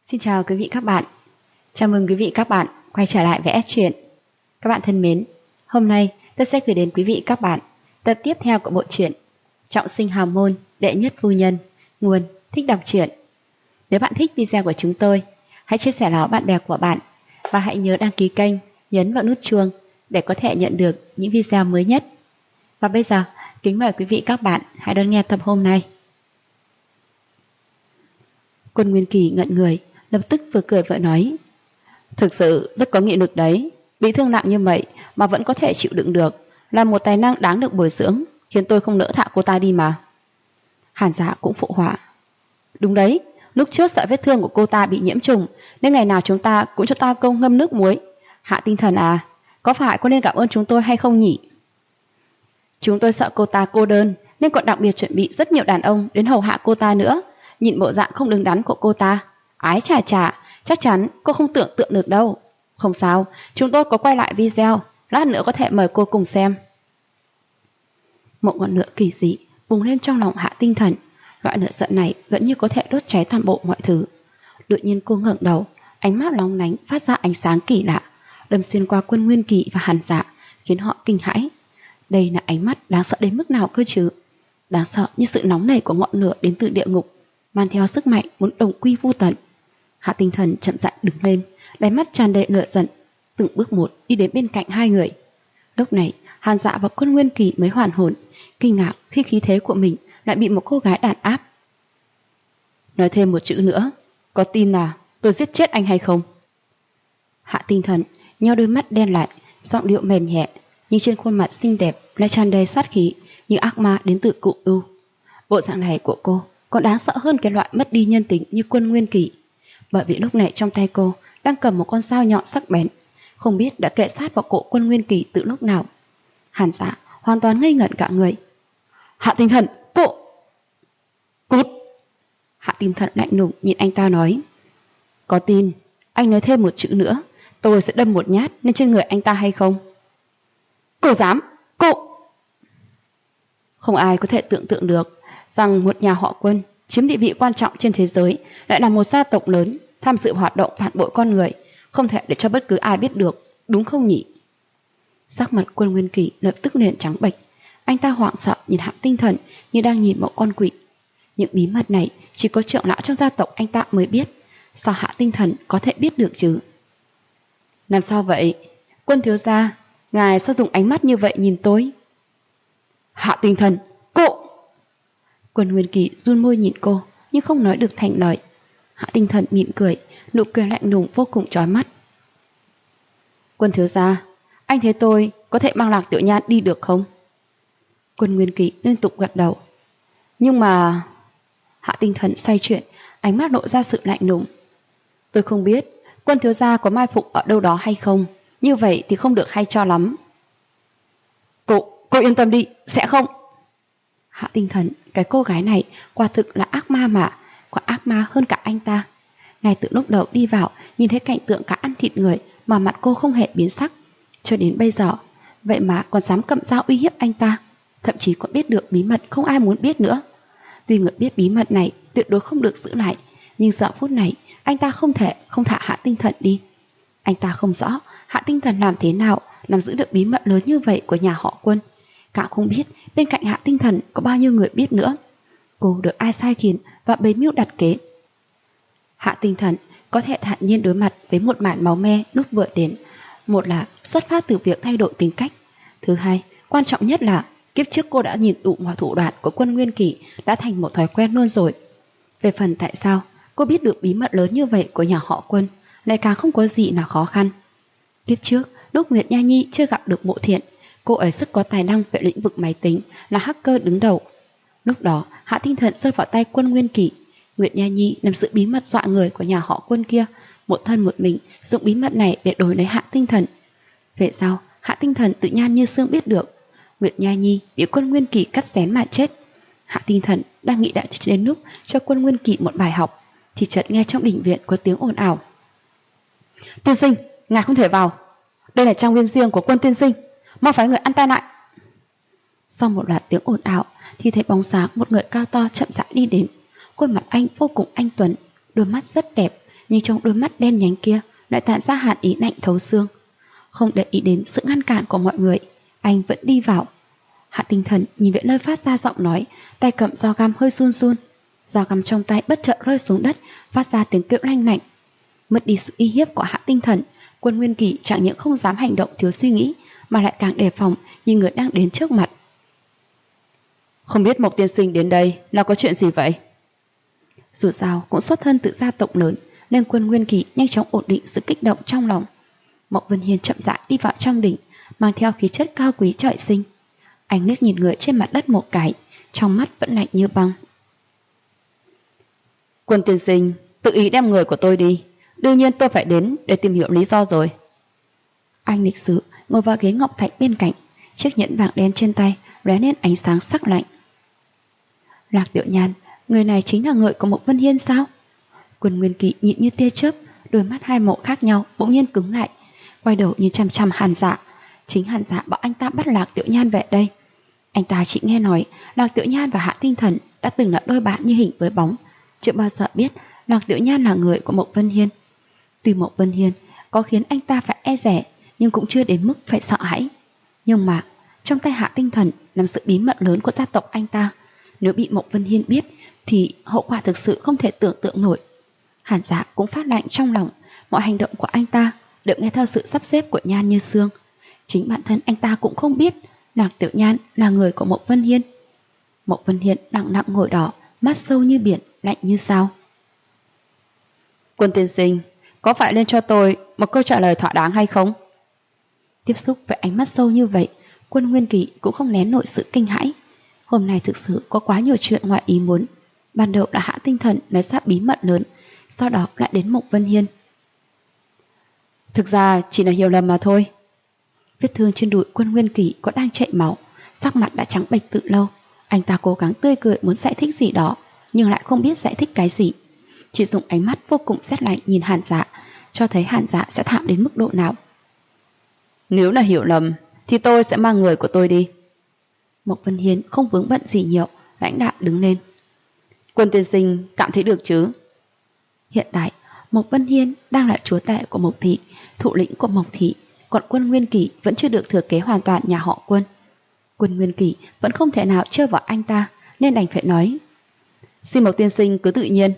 Xin chào quý vị các bạn. Chào mừng quý vị các bạn quay trở lại với S truyện. Các bạn thân mến, hôm nay tôi sẽ gửi đến quý vị các bạn tập tiếp theo của bộ truyện Trọng sinh hào môn đệ nhất phu nhân, nguồn Thích đọc truyện. Nếu bạn thích video của chúng tôi, hãy chia sẻ nó với bạn bè của bạn và hãy nhớ đăng ký kênh, nhấn vào nút chuông để có thể nhận được những video mới nhất. Và bây giờ, kính mời quý vị các bạn hãy đón nghe tập hôm nay. Quân Nguyên Kỳ ngẩn người, lập tức vừa cười vừa nói: thực sự rất có nghị lực đấy, bị thương nặng như vậy mà vẫn có thể chịu đựng được, là một tài năng đáng được bồi dưỡng, khiến tôi không nỡ thả cô ta đi mà. Hàn Dạ cũng phụ họa: đúng đấy, lúc trước sợ vết thương của cô ta bị nhiễm trùng nên ngày nào chúng ta cũng cho ta công ngâm nước muối. Hạ Tinh Thần à, có phải cô nên cảm ơn chúng tôi hay không nhỉ? Chúng tôi sợ cô ta cô đơn nên còn đặc biệt chuẩn bị rất nhiều đàn ông đến hầu hạ cô ta nữa. Nhìn bộ dạng không đứng đắn của cô ta, ái chà chà, chắc chắn cô không tưởng tượng được đâu. Không sao, chúng tôi có quay lại video, lát nữa có thể mời cô cùng xem. Một ngọn lửa kỳ dị bùng lên trong lòng Hạ Tinh Thần. Loại lửa giận này gần như có thể đốt cháy toàn bộ mọi thứ. Đột nhiên cô ngẩng đầu, ánh mắt lóng lánh phát ra ánh sáng kỳ lạ, đâm xuyên qua Quân Nguyên Kỳ và Hàn Dạ, khiến họ kinh hãi. Đây là ánh mắt đáng sợ đến mức nào cơ chứ? Đáng sợ như sự nóng nảy của ngọn lửa đến từ địa ngục, mang theo sức mạnh muốn đồng quy vô tận. Hạ Tinh Thần chậm rãi đứng lên, đáy mắt tràn đầy lửa giận, từng bước một đi đến bên cạnh hai người. Lúc này Hàn Dạ và Quân Nguyên Kỳ mới hoàn hồn, kinh ngạc khi khí thế của mình lại bị một cô gái đàn áp. Nói thêm một chữ nữa, có tin là tôi giết chết anh hay không? Hạ Tinh Thần nheo đôi mắt đen lại, giọng điệu mềm nhẹ, nhưng trên khuôn mặt xinh đẹp lại tràn đầy sát khí như ác ma đến từ Cựu Ưu. Bộ dạng này của cô còn đáng sợ hơn cái loại mất đi nhân tính như Quân Nguyên Kỳ, bởi vì lúc này trong tay cô đang cầm một con dao nhọn sắc bén, không biết đã kề sát vào cổ Quân Nguyên Kỳ từ lúc nào. Hàn Dạ hoàn toàn ngây ngẩn cả người. Hạ Tinh Thần, cô! Cút! Hạ Tinh Thần lạnh lùng nhìn anh ta nói: có tin anh nói thêm một chữ nữa, tôi sẽ đâm một nhát lên trên người anh ta hay không? Cô dám! Cô! Không ai có thể tưởng tượng được rằng một nhà họ Quân chiếm địa vị quan trọng trên thế giới lại là một gia tộc lớn tham dự hoạt động phản bội con người, không thể để cho bất cứ ai biết được, đúng không nhỉ? Sắc mặt Quân Nguyên Kỳ lập tức liền trắng bệch, anh ta hoảng sợ nhìn Hạ Tinh Thần như đang nhìn một con quỷ. Những bí mật này chỉ có trưởng lão trong gia tộc anh ta mới biết, sao Hạ Tinh Thần có thể biết được chứ? Làm sao vậy? Quân thiếu gia, ngài sao dùng ánh mắt như vậy nhìn tôi? Hạ Tinh Thần, cô! Quân Nguyên Kỳ run môi nhìn cô nhưng không nói được thành lời. Hạ Tinh Thần mỉm cười, nụ cười lạnh lùng vô cùng chói mắt. Quân thiếu gia, anh thấy tôi có thể mang Lạc Tiểu Nhan đi được không? Quân Nguyên Kỳ liên tục gật đầu. Nhưng mà... Hạ Tinh Thần xoay chuyển, ánh mắt lộ ra sự lạnh lùng. Tôi không biết quân thiếu gia có mai phục ở đâu đó hay không, như vậy thì không được hay cho lắm. Cô yên tâm đi, sẽ không. Hạ Tinh Thần, cái cô gái này quả thực là ác ma mà, còn ác ma hơn cả anh ta. Ngay từ lúc đầu đi vào, nhìn thấy cảnh tượng cả ăn thịt người mà mặt cô không hề biến sắc, cho đến bây giờ, vậy mà còn dám cầm dao uy hiếp anh ta, thậm chí còn biết được bí mật không ai muốn biết nữa. Tuy người biết bí mật này tuyệt đối không được giữ lại, nhưng giờ phút này anh ta không thể không thả Hạ Tinh Thần đi. Anh ta không rõ Hạ Tinh Thần làm thế nào nắm giữ được bí mật lớn như vậy của nhà họ Quân, cả không biết bên cạnh Hạ Tinh Thần có bao nhiêu người biết nữa. Cô được ai sai khiến và bấy mưu đặt kế. Hạ Tinh Thần có thể thản nhiên đối mặt với một màn máu me lúc vừa đến. Một là xuất phát từ việc thay đổi tính cách, thứ hai, quan trọng nhất là kiếp trước cô đã nhìn đủ mọi thủ đoạn của Quân Nguyên Kỳ đã thành một thói quen luôn rồi. Về phần tại sao cô biết được bí mật lớn như vậy của nhà họ Quân lại càng không có gì là khó khăn. Kiếp trước, lúc Nguyệt Nha Nhi chưa gặp được Mộ Thiện, cô ấy rất có tài năng về lĩnh vực máy tính, là hacker đứng đầu. Lúc đó, Hạ Tinh Thần rơi vào tay Quân Nguyên Kỳ. Nguyệt Nha Nhi nắm giữ bí mật dọa người của nhà họ Quân kia, một thân một mình dùng bí mật này để đổi lấy Hạ Tinh Thần. Về sau, Hạ Tinh Thần tự Nhan Như Sương biết được Nguyệt Nha Nhi bị Quân Nguyên Kỳ cắt xén mà chết. Hạ Tinh Thần đang nghĩ đã đến lúc cho Quân Nguyên Kỳ một bài học, thì chợt nghe trong đình viện có tiếng ồn ào. Tiên sinh, ngài không thể vào. Đây là trang viên riêng của Quân tiên sinh, mau phái người ăn ta lại. Sau một loạt tiếng ồn ào thì thấy bóng sáng một người cao to chậm rãi đi đến. Khuôn mặt anh vô cùng anh tuấn, đôi mắt rất đẹp, nhưng trong đôi mắt đen nhánh kia lại tản ra hàn ý lạnh thấu xương. Không để ý đến sự ngăn cản của mọi người, anh vẫn đi vào. Hạ Tinh Thần nhìn về nơi phát ra giọng nói, tay cầm dao găm hơi run run. Dao găm trong tay bất chợt rơi xuống đất, phát ra tiếng kêu lanh lảnh. Mất đi sự uy hiếp của Hạ Tinh Thần, Quân Nguyên Kỳ chẳng những không dám hành động thiếu suy nghĩ, mà lại càng đề phòng nhìn người đang đến trước mặt. Không biết Mộc tiên sinh đến đây là có chuyện gì vậy? Dù sao cũng xuất thân từ gia tộc lớn, nên Quân Nguyên Kỳ nhanh chóng ổn định sự kích động trong lòng. Mộc Vân Hiên chậm rãi đi vào trong đỉnh, mang theo khí chất cao quý trời sinh. Anh liếc nhìn người trên mặt đất một cái, trong mắt vẫn lạnh như băng. Quân tiên sinh tự ý đem người của tôi đi, đương nhiên tôi phải đến để tìm hiểu lý do rồi. Anh lịch sự ngồi vào ghế ngọc thạch bên cạnh, chiếc nhẫn vàng đen trên tay lóe lên ánh sáng sắc lạnh. Lạc Tiểu Nhan, người này chính là người của Mộc Vân Hiên sao? Quân Nguyên Kỳ nhịn như tia chớp, đôi mắt hai màu khác nhau bỗng nhiên cứng lại, quay đầu nhìn chằm chằm Hàn Dạ. Chính Hàn Dạ bảo anh ta bắt Lạc Tiểu Nhan về đây. Anh ta chỉ nghe nói Lạc Tiểu Nhan và Hạ Tinh Thần đã từng là đôi bạn như hình với bóng, chưa bao giờ biết Lạc Tiểu Nhan là người của Mộc Vân Hiên. Tuy Mộc Vân Hiên có khiến anh ta phải e dè, nhưng cũng chưa đến mức phải sợ hãi. Nhưng mà trong tay Hạ Tinh Thần nằm sự bí mật lớn của gia tộc anh ta, nếu bị Mộc Vân Hiên biết thì hậu quả thực sự không thể tưởng tượng nổi. Hàn Dạ cũng phát lạnh trong lòng, mọi hành động của anh ta đều nghe theo sự sắp xếp của Nhan Như Sương. Chính bản thân anh ta cũng không biết Lạc Tiểu Nhan là người của Mộc Vân Hiên. Mộc Vân Hiên lặng lặng ngồi đó, mắt sâu như biển, lạnh như sao. Quân tiên sinh, có phải lên cho tôi một câu trả lời thỏa đáng hay không? Tiếp xúc với ánh mắt sâu như vậy, Quân Nguyên Kỳ cũng không nén nổi sự kinh hãi. Hôm nay thực sự có quá nhiều chuyện ngoài ý muốn. Ban đầu là Hạ Tinh Thần nói ra bí mật lớn, sau đó lại đến Mộc Vân Hiên. Thực ra chỉ là hiểu lầm mà thôi. Vết thương trên đùi Quân Nguyên Kỳ có đang chảy máu, sắc mặt đã trắng bệch từ lâu. Anh ta cố gắng tươi cười muốn giải thích gì đó, nhưng lại không biết giải thích cái gì. Chỉ dùng ánh mắt vô cùng rét lạnh nhìn Hàn Dạ, cho thấy Hàn Dạ sẽ thảm đến mức độ nào. Nếu là hiểu lầm thì tôi sẽ mang người của tôi đi. Mộc Vân Hiên không vướng bận gì nhiều, lãnh đạm đứng lên. Quân tiên sinh cảm thấy được chứ? Hiện tại Mộc Vân Hiên đang là chúa tể của Mộc Thị, thủ lĩnh của Mộc Thị, còn Quân Nguyên Kỳ vẫn chưa được thừa kế hoàn toàn nhà họ Quân. Quân Nguyên Kỳ vẫn không thể nào chơi vào anh ta, nên đành phải nói: xin Mộc tiên sinh cứ tự nhiên.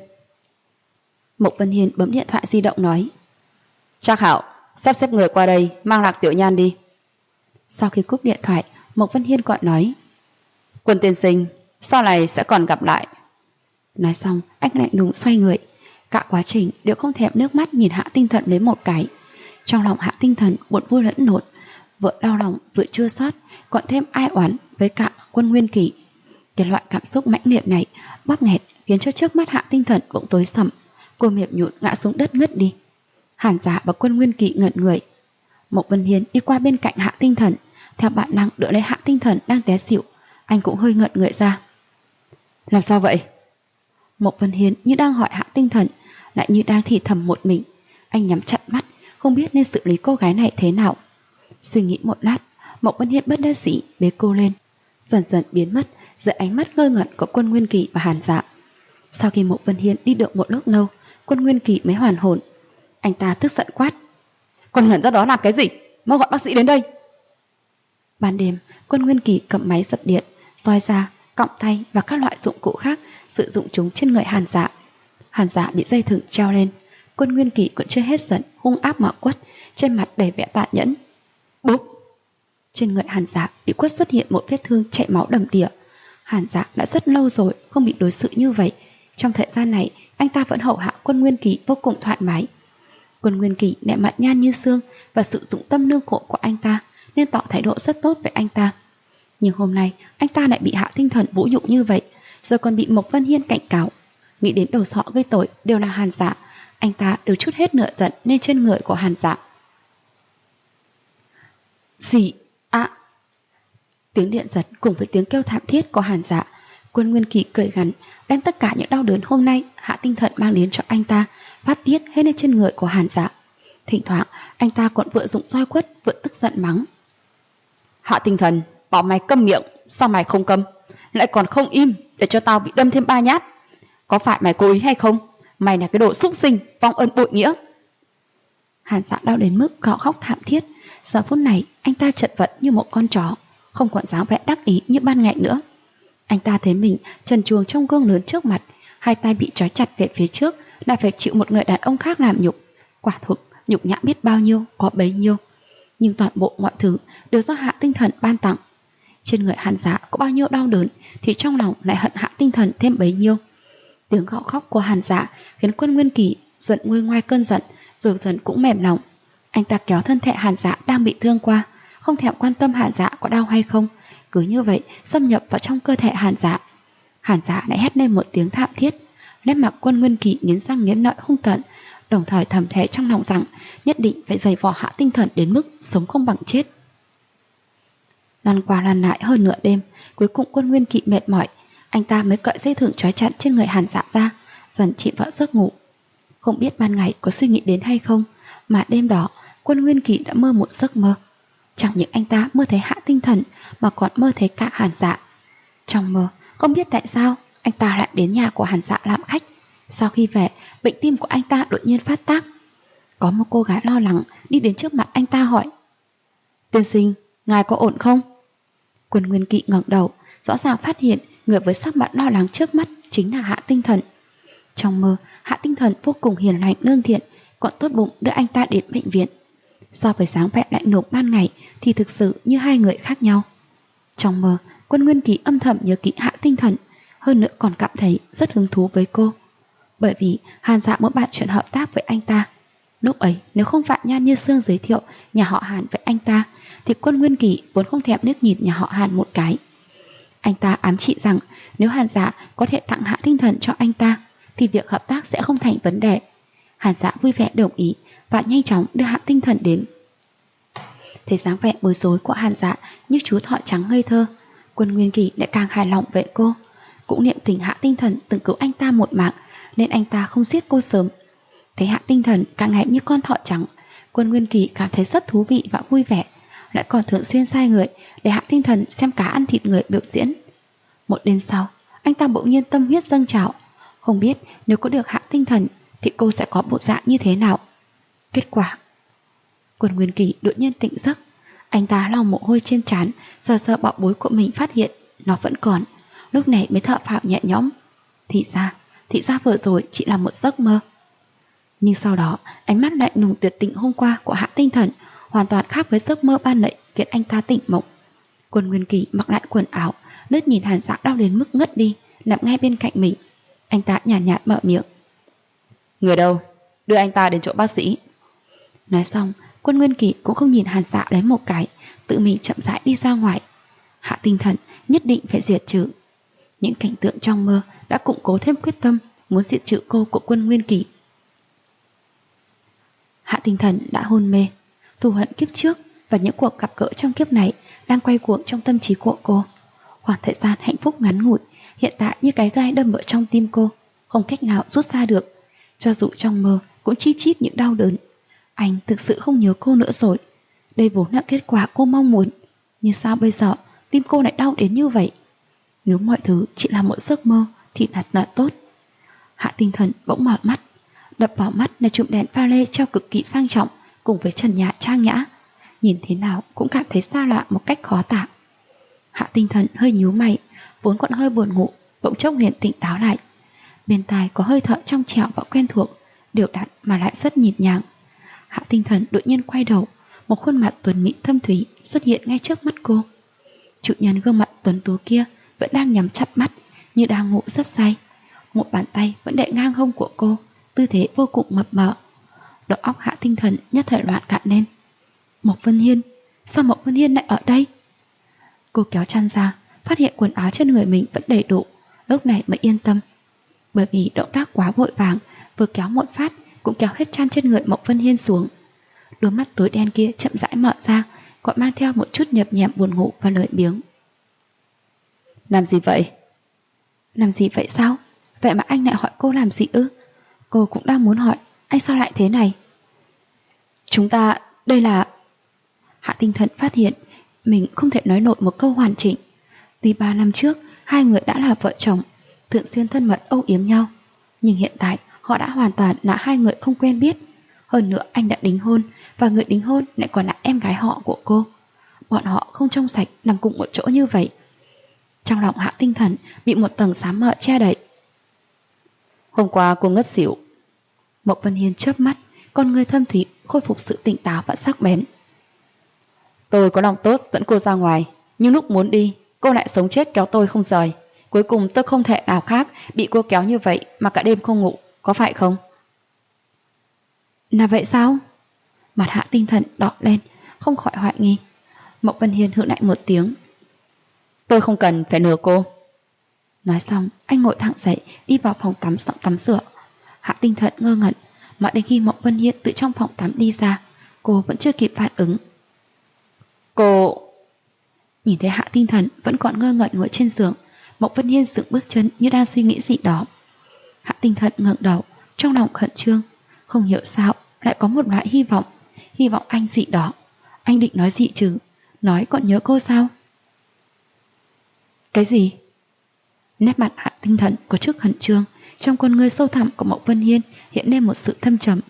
Mộc Vân Hiên bấm điện thoại di động nói: Trác Hạo, sắp xếp người qua đây mang Lạc Tiểu Nhan đi. Sau khi cúp điện thoại, Mộc Vân Hiên gọi nói: Quân tiên sinh, sau này sẽ còn gặp lại. Nói xong, anh lạnh lùng xoay người. Cả quá trình đều không thèm nước mắt nhìn Hạ Tinh Thần lấy một cái. Trong lòng Hạ Tinh Thần buồn vui lẫn lộn, vừa đau lòng vừa chua xót, còn thêm ai oán với cả Quân Nguyên Kỳ. Cái loại cảm xúc mãnh liệt này bóp nghẹt khiến cho trước mắt Hạ Tinh Thần bỗng tối sầm. Cô mềm nhũn ngã xuống đất ngất đi. Hàn Dạ và Quân Nguyên Kỳ ngẩn người. Mộc Vân Hiên đi qua bên cạnh Hạ Tinh Thần, theo bản năng đỡ lấy Hạ Tinh Thần đang té xỉu. Anh cũng hơi ngẩn người ra. Làm sao vậy? Mộc Vân Hiên như đang hỏi Hạ Tinh Thần, lại như đang thì thầm một mình. Anh nhắm chặt mắt, không biết nên xử lý cô gái này thế nào. Suy nghĩ một lát, Mộc Vân Hiên bất đắc dĩ bế cô lên, dần dần biến mất dưới ánh mắt ngơ ngẩn của Quân Nguyên Kỳ và Hàn Dạ. Sau khi Mộc Vân Hiên đi được một lúc lâu, Quân Nguyên Kỳ mới hoàn hồn. Anh ta tức giận quát: còn ngẩn ra đó làm cái gì? Mau gọi bác sĩ đến đây. Ban đêm, Quân Nguyên Kỳ cầm máy dập điện, roi da, cọng tay và các loại dụng cụ khác sử dụng chúng trên người Hàn Dạ. Hàn Dạ bị dây thừng treo lên. Quân Nguyên Kỳ còn chưa hết giận, hung ác mà quất, trên mặt đầy vẻ tàn nhẫn. Bốp! Trên người Hàn Dạ bị quất xuất hiện một vết thương chảy máu đầm đìa. Hàn Dạ đã rất lâu rồi không bị đối xử như vậy. Trong thời gian này, anh ta vẫn hầu hạ Quân Nguyên Kỳ vô cùng thoải mái. Quân Nguyên Kỳ nể mặt Nhan Như Sương và sự dụng tâm lương khổ của anh ta, nên tỏ thái độ rất tốt với anh ta. Nhưng hôm nay anh ta lại bị Hạ Tinh Thần vũ nhục như vậy, rồi còn bị Mộc Vân Hiên cảnh cáo. Nghĩ đến đầu sọ gây tội đều là Hàn Dạ, anh ta đều trút hết nửa giận lên trên người của Hàn Dạ. Gì? À! Tiếng điện giật cùng với tiếng kêu thảm thiết của Hàn Dạ. Quân Nguyên Kỳ cười gằn, đem tất cả những đau đớn hôm nay Hạ Tinh Thần mang đến cho anh ta phát tiết hết lên trên người của Hàn Dạ. Thỉnh thoảng anh ta còn vừa dùng roi quất vừa tức giận mắng: Hạ Tinh Thần, bảo mày câm miệng, sao mày không câm, lại còn không im để cho tao bị đâm thêm 3 nhát? Có phải mày cố ý hay không? Mày là cái đồ xúc sinh, vong ơn bội nghĩa. Hàn Dạ đau đến mức gào khóc thảm thiết. Giờ phút này anh ta chật vật như một con chó, không còn dáng vẻ đắc ý như ban ngày nữa. Anh ta thấy mình trần truồng trong gương lớn trước mặt, hai tay bị trói chặt về phía trước, lại phải chịu một người đàn ông khác làm nhục. Quả thực nhục nhã biết bao nhiêu có bấy nhiêu. Nhưng toàn bộ mọi thứ đều do Hạ Tinh Thần ban tặng. Trên người Hàn Dạ có bao nhiêu đau đớn thì trong lòng lại hận Hạ Tinh Thần thêm bấy nhiêu. Tiếng gào khóc của Hàn Dạ khiến Quân Nguyên Kỳ giận nguôi ngoai cơn giận, rồi dần cũng mềm lòng. Anh ta kéo thân thể Hàn Dạ đang bị thương qua, không thèm quan tâm Hàn Dạ có đau hay không, cứ như vậy xâm nhập vào trong cơ thể Hàn Dạ. Hàn Dạ lại hét lên một tiếng thảm thiết. Nét mặt Quân Nguyên Kỳ nghiến răng nghiến lợi hung tợn, đồng thời thầm thề trong lòng rằng nhất định phải giày vò Hạ Tinh Thần đến mức sống không bằng chết. Lăn qua lăn lại hơn nửa đêm, cuối cùng Quân Nguyên Kỳ mệt mỏi, anh ta mới cởi dây thừng trói chặt trên người Hàn Dạ ra, dần chìm vào giấc ngủ. Không biết ban ngày có suy nghĩ đến hay không, mà đêm đó Quân Nguyên Kỳ đã mơ một giấc mơ. Chẳng những anh ta mơ thấy Hạ Tinh Thần mà còn mơ thấy cả Hàn Dạ. Trong mơ, không biết tại sao anh ta lại đến nhà của Hàn Dạ làm khách. Sau khi về, bệnh tim của anh ta đột nhiên phát tác. Có một cô gái lo lắng đi đến trước mặt anh ta hỏi: "Tiên sinh, ngài có ổn không?" Quân Nguyên Kỵ ngẩng đầu, rõ ràng phát hiện người với sắc mặt lo lắng trước mắt chính là Hạ Tinh Thần. Trong mơ, Hạ Tinh Thần vô cùng hiền lành lương thiện, còn tốt bụng đưa anh ta đến bệnh viện. So với dáng vẻ lạnh lùng ban ngày thì thực sự như hai người khác nhau. Trong mơ, Quân Nguyên Kỵ âm thầm nhớ kỹ Hạ Tinh Thần, hơn nữa còn cảm thấy rất hứng thú với cô. Bởi vì Hàn Dạ muốn bàn chuyện hợp tác với anh ta. Lúc ấy nếu không phải Nhan Như Sương giới thiệu nhà họ Hàn với anh ta thì Quân Nguyên Kỵ vốn không thèm liếc nhìn nhà họ Hàn một cái. Anh ta ám chỉ rằng nếu Hàn Dạ có thể tặng Hạ Tinh Thần cho anh ta thì việc hợp tác sẽ không thành vấn đề. Hàn Dạ vui vẻ đồng ý và nhanh chóng đưa Hạ Tinh Thần đến. Thấy dáng vẻ bối rối của Hàn Dạ như chú thỏ trắng ngây thơ, Quân Nguyên Kỵ lại càng hài lòng về cô. Cũng niệm tình Hạ Tinh Thần từng cứu anh ta một mạng nên anh ta không giết cô sớm. Thấy Hạ Tinh Thần càng ngày như con thỏ trắng, Quân Nguyên Kỵ cảm thấy rất thú vị và vui vẻ, lại còn thường xuyên sai người để Hạ Tinh Thần xem cá ăn thịt người biểu diễn. Một đêm sau, anh ta bỗng nhiên tâm huyết dâng trào, không biết nếu có được Hạ Tinh Thần thì cô sẽ có bộ dạng như thế nào. Kết quả, Quân Nguyên Kỵ đột nhiên tỉnh giấc. Anh ta lau mồ hôi trên trán, sờ sờ bọ bối của mình phát hiện nó vẫn còn, lúc này mới thở phào nhẹ nhõm. Thì ra vừa rồi chỉ là một giấc mơ. Nhưng sau đó, ánh mắt lạnh lùng tuyệt tình hôm qua của Hạ Tinh Thần hoàn toàn khác với giấc mơ ban nãy khiến anh ta tỉnh mộng. Quân Nguyên Kỵ mặc lại quần áo, lướt nhìn Hàn Dạ đau đến mức ngất đi, nằm ngay bên cạnh mình. Anh ta nhàn nhạt mở miệng: "Người đâu? Đưa anh ta đến chỗ bác sĩ." Nói xong, Quân Nguyên Kỵ cũng không nhìn Hàn Dạ lấy một cái, tự mình chậm rãi đi ra ngoài. Hạ Tinh Thần nhất định phải diệt trừ. Những cảnh tượng trong mơ đã củng cố thêm quyết tâm muốn diệt trừ cô của Quân Nguyên Kỵ. Hạ Tinh Thần đã hôn mê, thù hận kiếp trước và những cuộc gặp gỡ trong kiếp này đang quay cuồng trong tâm trí của cô. Khoảng thời gian hạnh phúc ngắn ngủi hiện tại như cái gai đâm ở trong tim cô, không cách nào rút ra được. Cho dù trong mơ cũng chi chít những đau đớn. Anh thực sự không nhớ cô nữa rồi. Đây vốn là kết quả cô mong muốn, nhưng sao bây giờ tim cô lại đau đến như vậy? Nếu mọi thứ chỉ là một giấc mơ thì thật là tốt. Hạ Tinh Thần bỗng mở mắt. Đập vào mắt là chùm đèn pha lê treo cực kỳ sang trọng cùng với trần nhà trang nhã. Nhìn thế nào cũng cảm thấy xa lạ một cách khó tả. Hạ Tinh Thần hơi nhíu mày, vốn còn hơi buồn ngủ, bỗng chốc liền tỉnh táo lại. Bên tai có hơi thở trong trẻo và quen thuộc, đều đặn mà lại rất nhịp nhàng. Hạ Tinh Thần đột nhiên quay đầu, một khuôn mặt tuấn mỹ thâm thúy xuất hiện ngay trước mắt cô. Chủ nhân gương mặt tuấn tú kia vẫn đang nhắm chặt mắt, như đang ngủ rất say. Một bàn tay vẫn đè ngang hông của cô, tư thế vô cùng mập mờ. Đầu óc Hạ Tinh Thần nhất thời loạn cạn lên. Mộc Vân Hiên, sao Mộc Vân Hiên lại ở đây? Cô kéo chăn ra, phát hiện quần áo trên người mình vẫn đầy đủ, lúc này mới yên tâm. Bởi vì động tác quá vội vàng, vừa kéo một phát cũng kéo hết chăn trên người Mộc Vân Hiên xuống. Đôi mắt tối đen kia chậm rãi mở ra, còn mang theo một chút nhập nhèm buồn ngủ và lười biếng. Làm gì vậy? Làm gì vậy sao? Vậy mà anh lại hỏi cô làm gì ư? Cô cũng đang muốn hỏi, anh sao lại thế này? Chúng ta, đây là... Hạ Tinh Thần phát hiện mình không thể nói nổi một câu hoàn chỉnh. Tuy 3 năm trước hai người đã là vợ chồng, thường xuyên thân mật âu yếm nhau, nhưng hiện tại họ đã hoàn toàn là hai người không quen biết. Hơn nữa anh đã đính hôn, và người đính hôn lại còn là em gái họ của cô. Bọn họ không trong sạch nằm cùng một chỗ như vậy. Trong lòng Hạ Tinh Thần bị một tầng xám mờ che đậy. Hôm qua cô ngất xỉu. Mộc Vân Hiên chớp mắt, con người thâm thúy khôi phục sự tỉnh táo và sắc bén. Tôi có lòng tốt dẫn cô ra ngoài, nhưng lúc muốn đi, cô lại sống chết kéo tôi không rời. Cuối cùng tôi không thể nào khác bị cô kéo như vậy mà cả đêm không ngủ, có phải không? Là vậy sao? Mặt Hạ Tinh Thần đỏ lên, không khỏi hoài nghi. Mộc Vân Hiên hừ lạnh một tiếng. Tôi không cần phải lừa cô. Nói xong, anh ngồi thẳng dậy, đi vào phòng tắm rửa. Hạ Tinh Thần ngơ ngẩn, mà đến khi Mộc Vân Hiên từ trong phòng tắm đi ra, cô vẫn chưa kịp phản ứng. Cô... Nhìn thấy Hạ Tinh Thần vẫn còn ngơ ngẩn ngồi trên giường, Mộc Vân Hiên dựng bước chân như đang suy nghĩ gì đó. Hạ Tinh Thần ngẩng đầu, trong lòng khẩn trương, không hiểu sao lại có một loại hy vọng anh gì đó. Anh định nói gì chứ? Nói còn nhớ cô sao? Cái gì? Nét mặt Hạ Tinh Thần có chút khẩn trương, trong con ngươi sâu thẳm của Mộc Vân Hiên hiện lên một sự thâm trầm.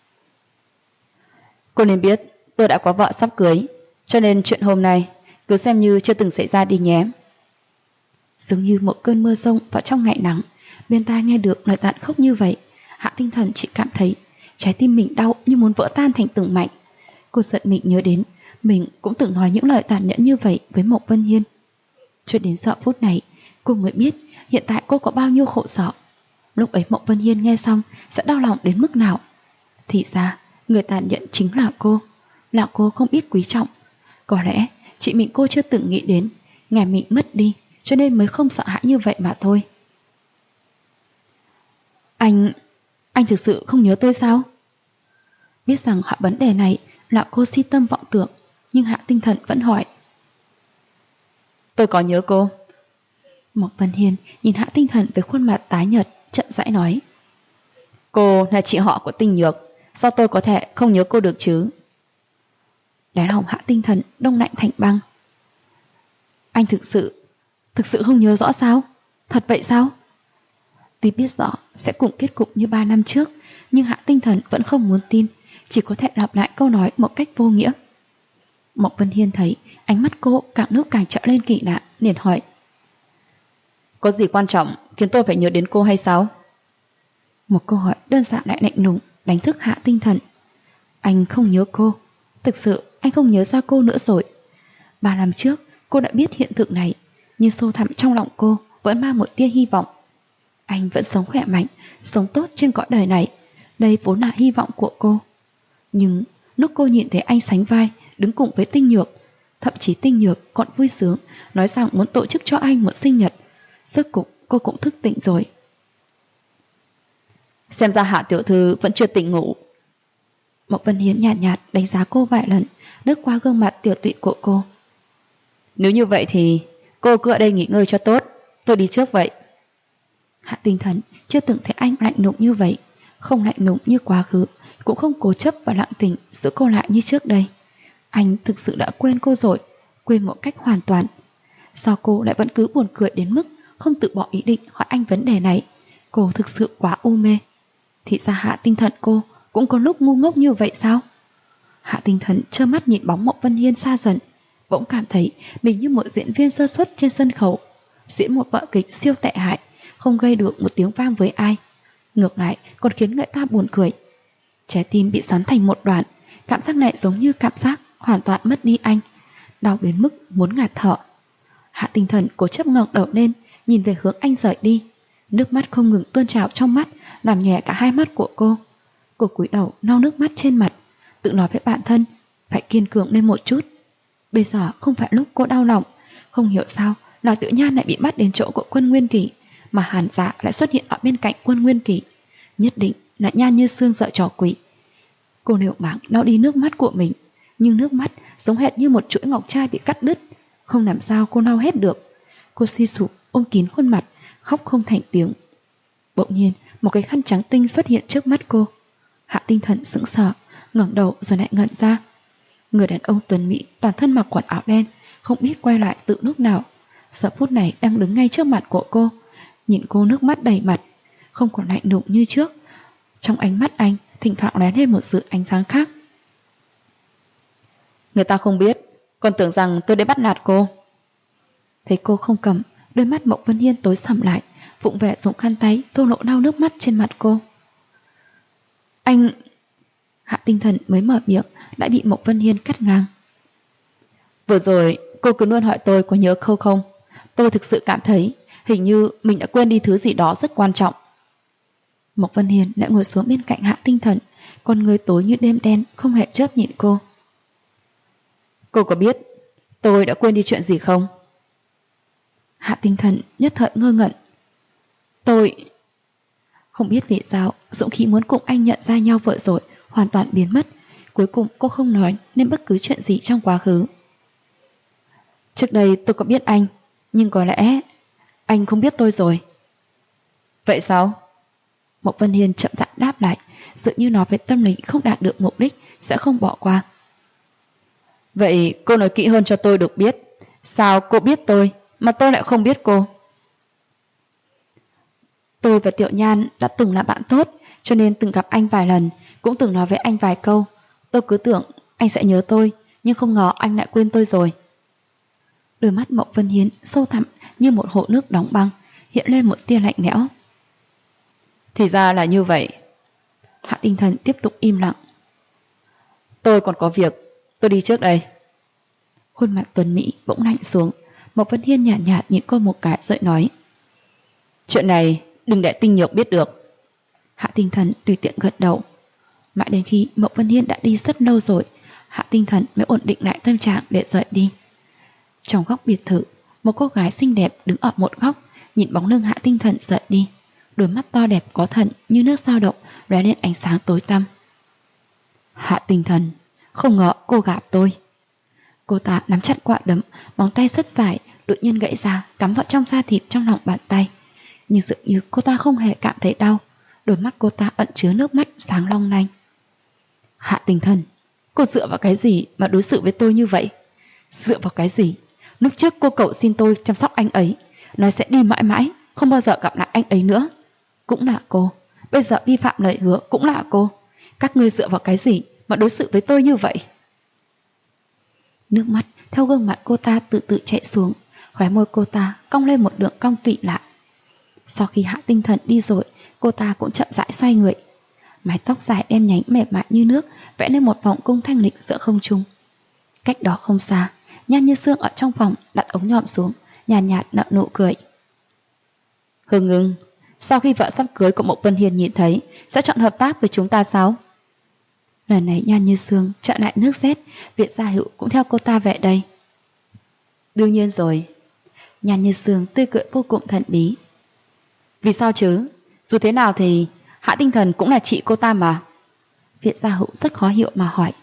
Cô nên biết tôi đã có vợ sắp cưới, cho nên chuyện hôm nay cứ xem như chưa từng xảy ra đi nhé. Giống như một cơn mưa rông vào trong ngày nắng, bên tai nghe được lời tàn khốc như vậy, Hạ Tinh Thần chỉ cảm thấy trái tim mình đau như muốn vỡ tan thành từng mảnh. Cô giận mình nhớ đến mình cũng từng nói những lời tàn nhẫn như vậy với Mộc Vân Hiên. Cho đến giờ phút này, cô mới biết hiện tại cô có bao nhiêu khổ sở. Lúc ấy Mộc Vân Hiên nghe xong sẽ đau lòng đến mức nào. Thì ra, người tàn nhẫn chính là cô không biết quý trọng. Có lẽ chị mình cô chưa từng nghĩ đến ngày mình mất đi, cho nên mới không sợ hãi như vậy mà thôi. Anh thực sự không nhớ tôi sao? Biết rằng hỏi vấn đề này là cô si tâm vọng tưởng, nhưng Hạ Tinh Thần vẫn hỏi. Tôi có nhớ cô. Mộc Vân Hiên nhìn Hạ Tinh Thần với khuôn mặt tái nhợt, chậm rãi nói. Cô là chị họ của Tinh Nhược, sao tôi có thể không nhớ cô được chứ? Đáy lòng Hạ Tinh Thần đông lạnh thành băng. Anh thực sự không nhớ rõ sao? Thật vậy sao? Tuy biết rõ sẽ cùng kết cục như 3 năm trước, nhưng Hạ Tinh Thần vẫn không muốn tin, chỉ có thể lặp lại câu nói một cách vô nghĩa. Mộc Vân Hiên thấy ánh mắt cô càng lúc càng trở lên kỳ lạ, liền hỏi. Có gì quan trọng khiến tôi phải nhớ đến cô hay sao? Một câu hỏi đơn giản lại lạnh lùng đánh thức Hạ Tinh Thần. Anh không nhớ cô. Thực sự anh không nhớ ra cô nữa rồi. 3 năm trước cô đã biết hiện thực này, nhưng sâu thẳm trong lòng cô vẫn mang một tia hy vọng. Anh vẫn sống khỏe mạnh, sống tốt trên cõi đời này. Đây vốn là hy vọng của cô. Nhưng lúc cô nhìn thấy anh sánh vai đứng cùng với Tinh Nhược, thậm chí Tinh Nhược còn vui sướng nói rằng muốn tổ chức cho anh một sinh nhật, rốt cục cô cũng thức tỉnh rồi. Xem ra Hạ tiểu thư vẫn chưa tỉnh ngủ. Mộc Vân Hiên nhạt nhạt đánh giá cô vài lần, lướt qua gương mặt tiểu tụy của cô. Nếu như vậy thì cô cứ ở đây nghỉ ngơi cho tốt, tôi đi trước vậy. Hạ Tinh Thần chưa từng thấy anh lạnh lùng như vậy, không lạnh lùng như quá khứ, cũng không cố chấp và lặng tình giữ cô lại như trước đây. Anh thực sự đã quên cô rồi, quên một cách hoàn toàn. Sao cô lại vẫn cứ buồn cười đến mức không tự bỏ ý định hỏi anh vấn đề này? Cô thực sự quá u mê. Thì ra Hạ Tinh Thần cô cũng có lúc ngu ngốc như vậy sao? Hạ Tinh Thần trơ mắt nhìn bóng Mộc Vân Hiên xa dần, bỗng cảm thấy mình như một diễn viên sơ suất trên sân khấu, diễn một vở kịch siêu tệ hại, không gây được một tiếng vang với ai, ngược lại còn khiến người ta buồn cười. Trái tim bị xoắn thành một đoạn, cảm giác này giống như cảm giác hoàn toàn mất đi anh, đau đến mức muốn ngạt thở. Hạ Tinh Thần cố chấp ngẩng đầu lên, nhìn về hướng anh rời đi, nước mắt không ngừng tuôn trào trong mắt, làm nhòe cả hai mắt của cô. Cô cúi đầu lau nước mắt trên mặt, tự nói với bản thân phải kiên cường lên một chút. Bây giờ không phải lúc cô đau lòng. Không hiểu sao Lạc Tử Nhan lại bị bắt đến chỗ của Quân Nguyên Kỳ, mà Hàn Dạ lại xuất hiện ở bên cạnh Quân Nguyên Kỳ. Nhất định là Nhan Như Sương dợ trò quỷ. Cô liều mạng lau đi nước mắt của mình, nhưng nước mắt giống hệt như một chuỗi ngọc trai bị cắt đứt, không làm sao cô lau hết được. Cô suy sụp ôm kín khuôn mặt, khóc không thành tiếng. Bỗng nhiên một cái khăn trắng tinh xuất hiện trước mắt cô. Hạ Tinh Thần sững sờ, ngẩng đầu rồi lại ngẩn ra. Người đàn ông tuấn mỹ toàn thân mặc quần áo đen, không biết quay lại từ lúc nào, giờ phút này đang đứng ngay trước mặt của cô, nhìn cô nước mắt đầy mặt, không còn lạnh lùng như trước, Trong ánh mắt anh thỉnh thoảng lóe lên một sự ánh sáng khác. Người ta không biết, còn tưởng rằng tôi đã bắt nạt cô. Thấy cô không cầm, đôi mắt Mộng Vân Hiên tối sầm lại, vụng về dùng khăn tay thô lộ lau nước mắt trên mặt cô. Anh... Hạ Tinh Thần mới mở miệng đã bị Mộng Vân Hiên cắt ngang. Vừa rồi cô cứ luôn hỏi tôi có nhớ câu không. Tôi thực sự cảm thấy hình như mình đã quên đi thứ gì đó rất quan trọng. Mộng Vân Hiên đã ngồi xuống bên cạnh Hạ Tinh Thần, con người tối như đêm đen không hề chớp nhìn cô. Cô có biết tôi đã quên đi chuyện gì không? Hạ Tinh Thần nhất thời ngơ ngẩn. Tôi... Không biết vì sao dũng khí muốn cùng anh nhận ra nhau vợ rồi hoàn toàn biến mất. Cuối cùng cô không nói nên bất cứ chuyện gì trong quá khứ. Trước đây tôi có biết anh, nhưng có lẽ anh không biết tôi rồi. Vậy sao? Mộng Vân Hiên chậm rãi đáp lại, dường như nói về tâm lý không đạt được mục đích sẽ không bỏ qua. Vậy cô nói kỹ hơn cho tôi được biết, sao cô biết tôi mà tôi lại không biết cô? Tôi và Tiểu Nhan đã từng là bạn tốt, cho nên từng gặp anh vài lần, cũng từng nói với anh vài câu. Tôi cứ tưởng anh sẽ nhớ tôi, nhưng không ngờ anh lại quên tôi rồi. Đôi mắt Mộng Vân Hiên sâu thẳm như một hồ nước đóng băng, hiện lên một tia lạnh lẽo. Thì ra là như vậy. Hạ Tinh Thần tiếp tục im lặng. Tôi còn có việc, tôi đi trước đây. Khuôn mặt tuấn mỹ bỗng lạnh xuống. Mộng Vân Hiên nhạt nhạt nhìn cô một cái rồi nói. Chuyện này đừng để Tinh Nhược biết được. Hạ Tinh Thần tùy tiện gật đầu. Mãi đến khi Mộng Vân Hiên đã đi rất lâu rồi, Hạ Tinh Thần mới ổn định lại tâm trạng để rời đi. Trong góc biệt thự, một cô gái xinh đẹp đứng ở một góc, nhìn bóng lưng Hạ Tinh Thần rời đi. Đôi mắt to đẹp có thần như nước dao động lóe lên ánh sáng tối tăm. Hạ Tinh Thần, không ngờ cô gặp tôi. Cô ta nắm chặt quả đấm, móng tay rất dài đột nhiên gãy ra, cắm vào trong da thịt trong lòng bàn tay. Nhưng dường như cô ta không hề cảm thấy đau. Đôi mắt cô ta ẩn chứa nước mắt sáng long lanh. Hạ Tinh Thần, cô dựa vào cái gì mà đối xử với tôi như vậy? Dựa vào cái gì? Lúc trước cô cậu xin tôi chăm sóc anh ấy, nói sẽ đi mãi mãi, không bao giờ gặp lại anh ấy nữa. Cũng là cô. Bây giờ vi phạm lời hứa cũng là cô. Các ngươi dựa vào cái gì mà đối xử với tôi như vậy? Nước mắt theo gương mặt cô ta từ từ chảy xuống, khóe môi cô ta cong lên một đường cong kỳ lạ. Sau khi Hạ Tinh Thần đi rồi, cô ta cũng chậm rãi xoay người. Mái tóc dài đen nhánh mềm mại như nước vẽ nên một vòng cung thanh lịch giữa không trung. Cách đó không xa, Nhan Như Sương ở trong phòng đặt ống nhòm xuống, nhàn nhạt nở nụ cười. Hưng Ngưng, sau khi vợ sắp cưới của Mộng Vân Hiên nhìn thấy, sẽ chọn hợp tác với chúng ta sao? Lần này Nhan Như Sương chọn lại nước rét, Việt Gia Hữu cũng theo cô ta về đây. Đương nhiên rồi. Nhan Như Sương tươi cười vô cùng thần bí. Vì sao chứ? Dù thế nào thì Hạ Tinh Thần cũng là chị cô ta mà. Việt Gia Hữu rất khó hiểu mà hỏi.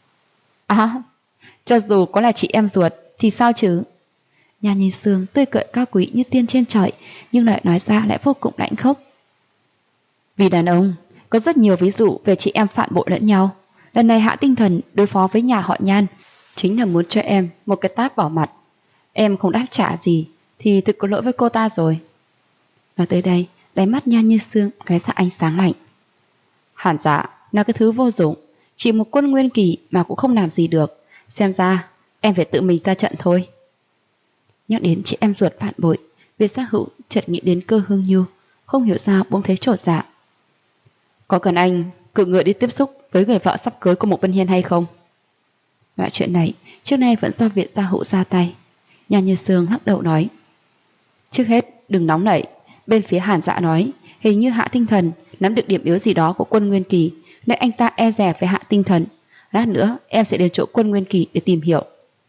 À, cho dù có là chị em ruột thì sao chứ? Nhan Như Sương tươi cười cao quý như tiên trên trời, nhưng lời nói ra lại vô cùng lãnh khốc. Vì đàn ông, có rất nhiều ví dụ về chị em phản bội lẫn nhau. Lần này Hạ Tinh Thần đối phó với nhà họ Nhan chính là muốn cho em một cái tát vào mặt. Em không đáp trả gì thì thực có lỗi với cô ta rồi. Nói tới đây, đáy mắt Nhan Như Sương lóe ra ánh sáng lạnh. Hẳn dạ là cái thứ vô dụng, chỉ một quân nguyên kỳ mà cũng không làm gì được. Xem ra em phải tự mình ra trận thôi. Nhắc đến chị em ruột phản bội, Việt Gia Hữu chợt nghĩ đến Cơ Hương Nhu, không hiểu sao bỗng thấy chột dạ. Có cần anh cử người đi tiếp xúc với người vợ sắp cưới của Mộng Vân Hiên hay không? Loại chuyện này trước nay vẫn do Việt Gia Hữu ra tay. Nhan Như Sương lắc đầu nói. Trước hết đừng nóng nảy. Bên phía Hàn Dạ nói hình như Hạ Tinh Thần nắm được điểm yếu gì đó của quân Nguyên Kỳ, nên anh ta e dè với Hạ Tinh Thần. Lát nữa em sẽ đến chỗ quân Nguyên Kỳ để tìm hiểu.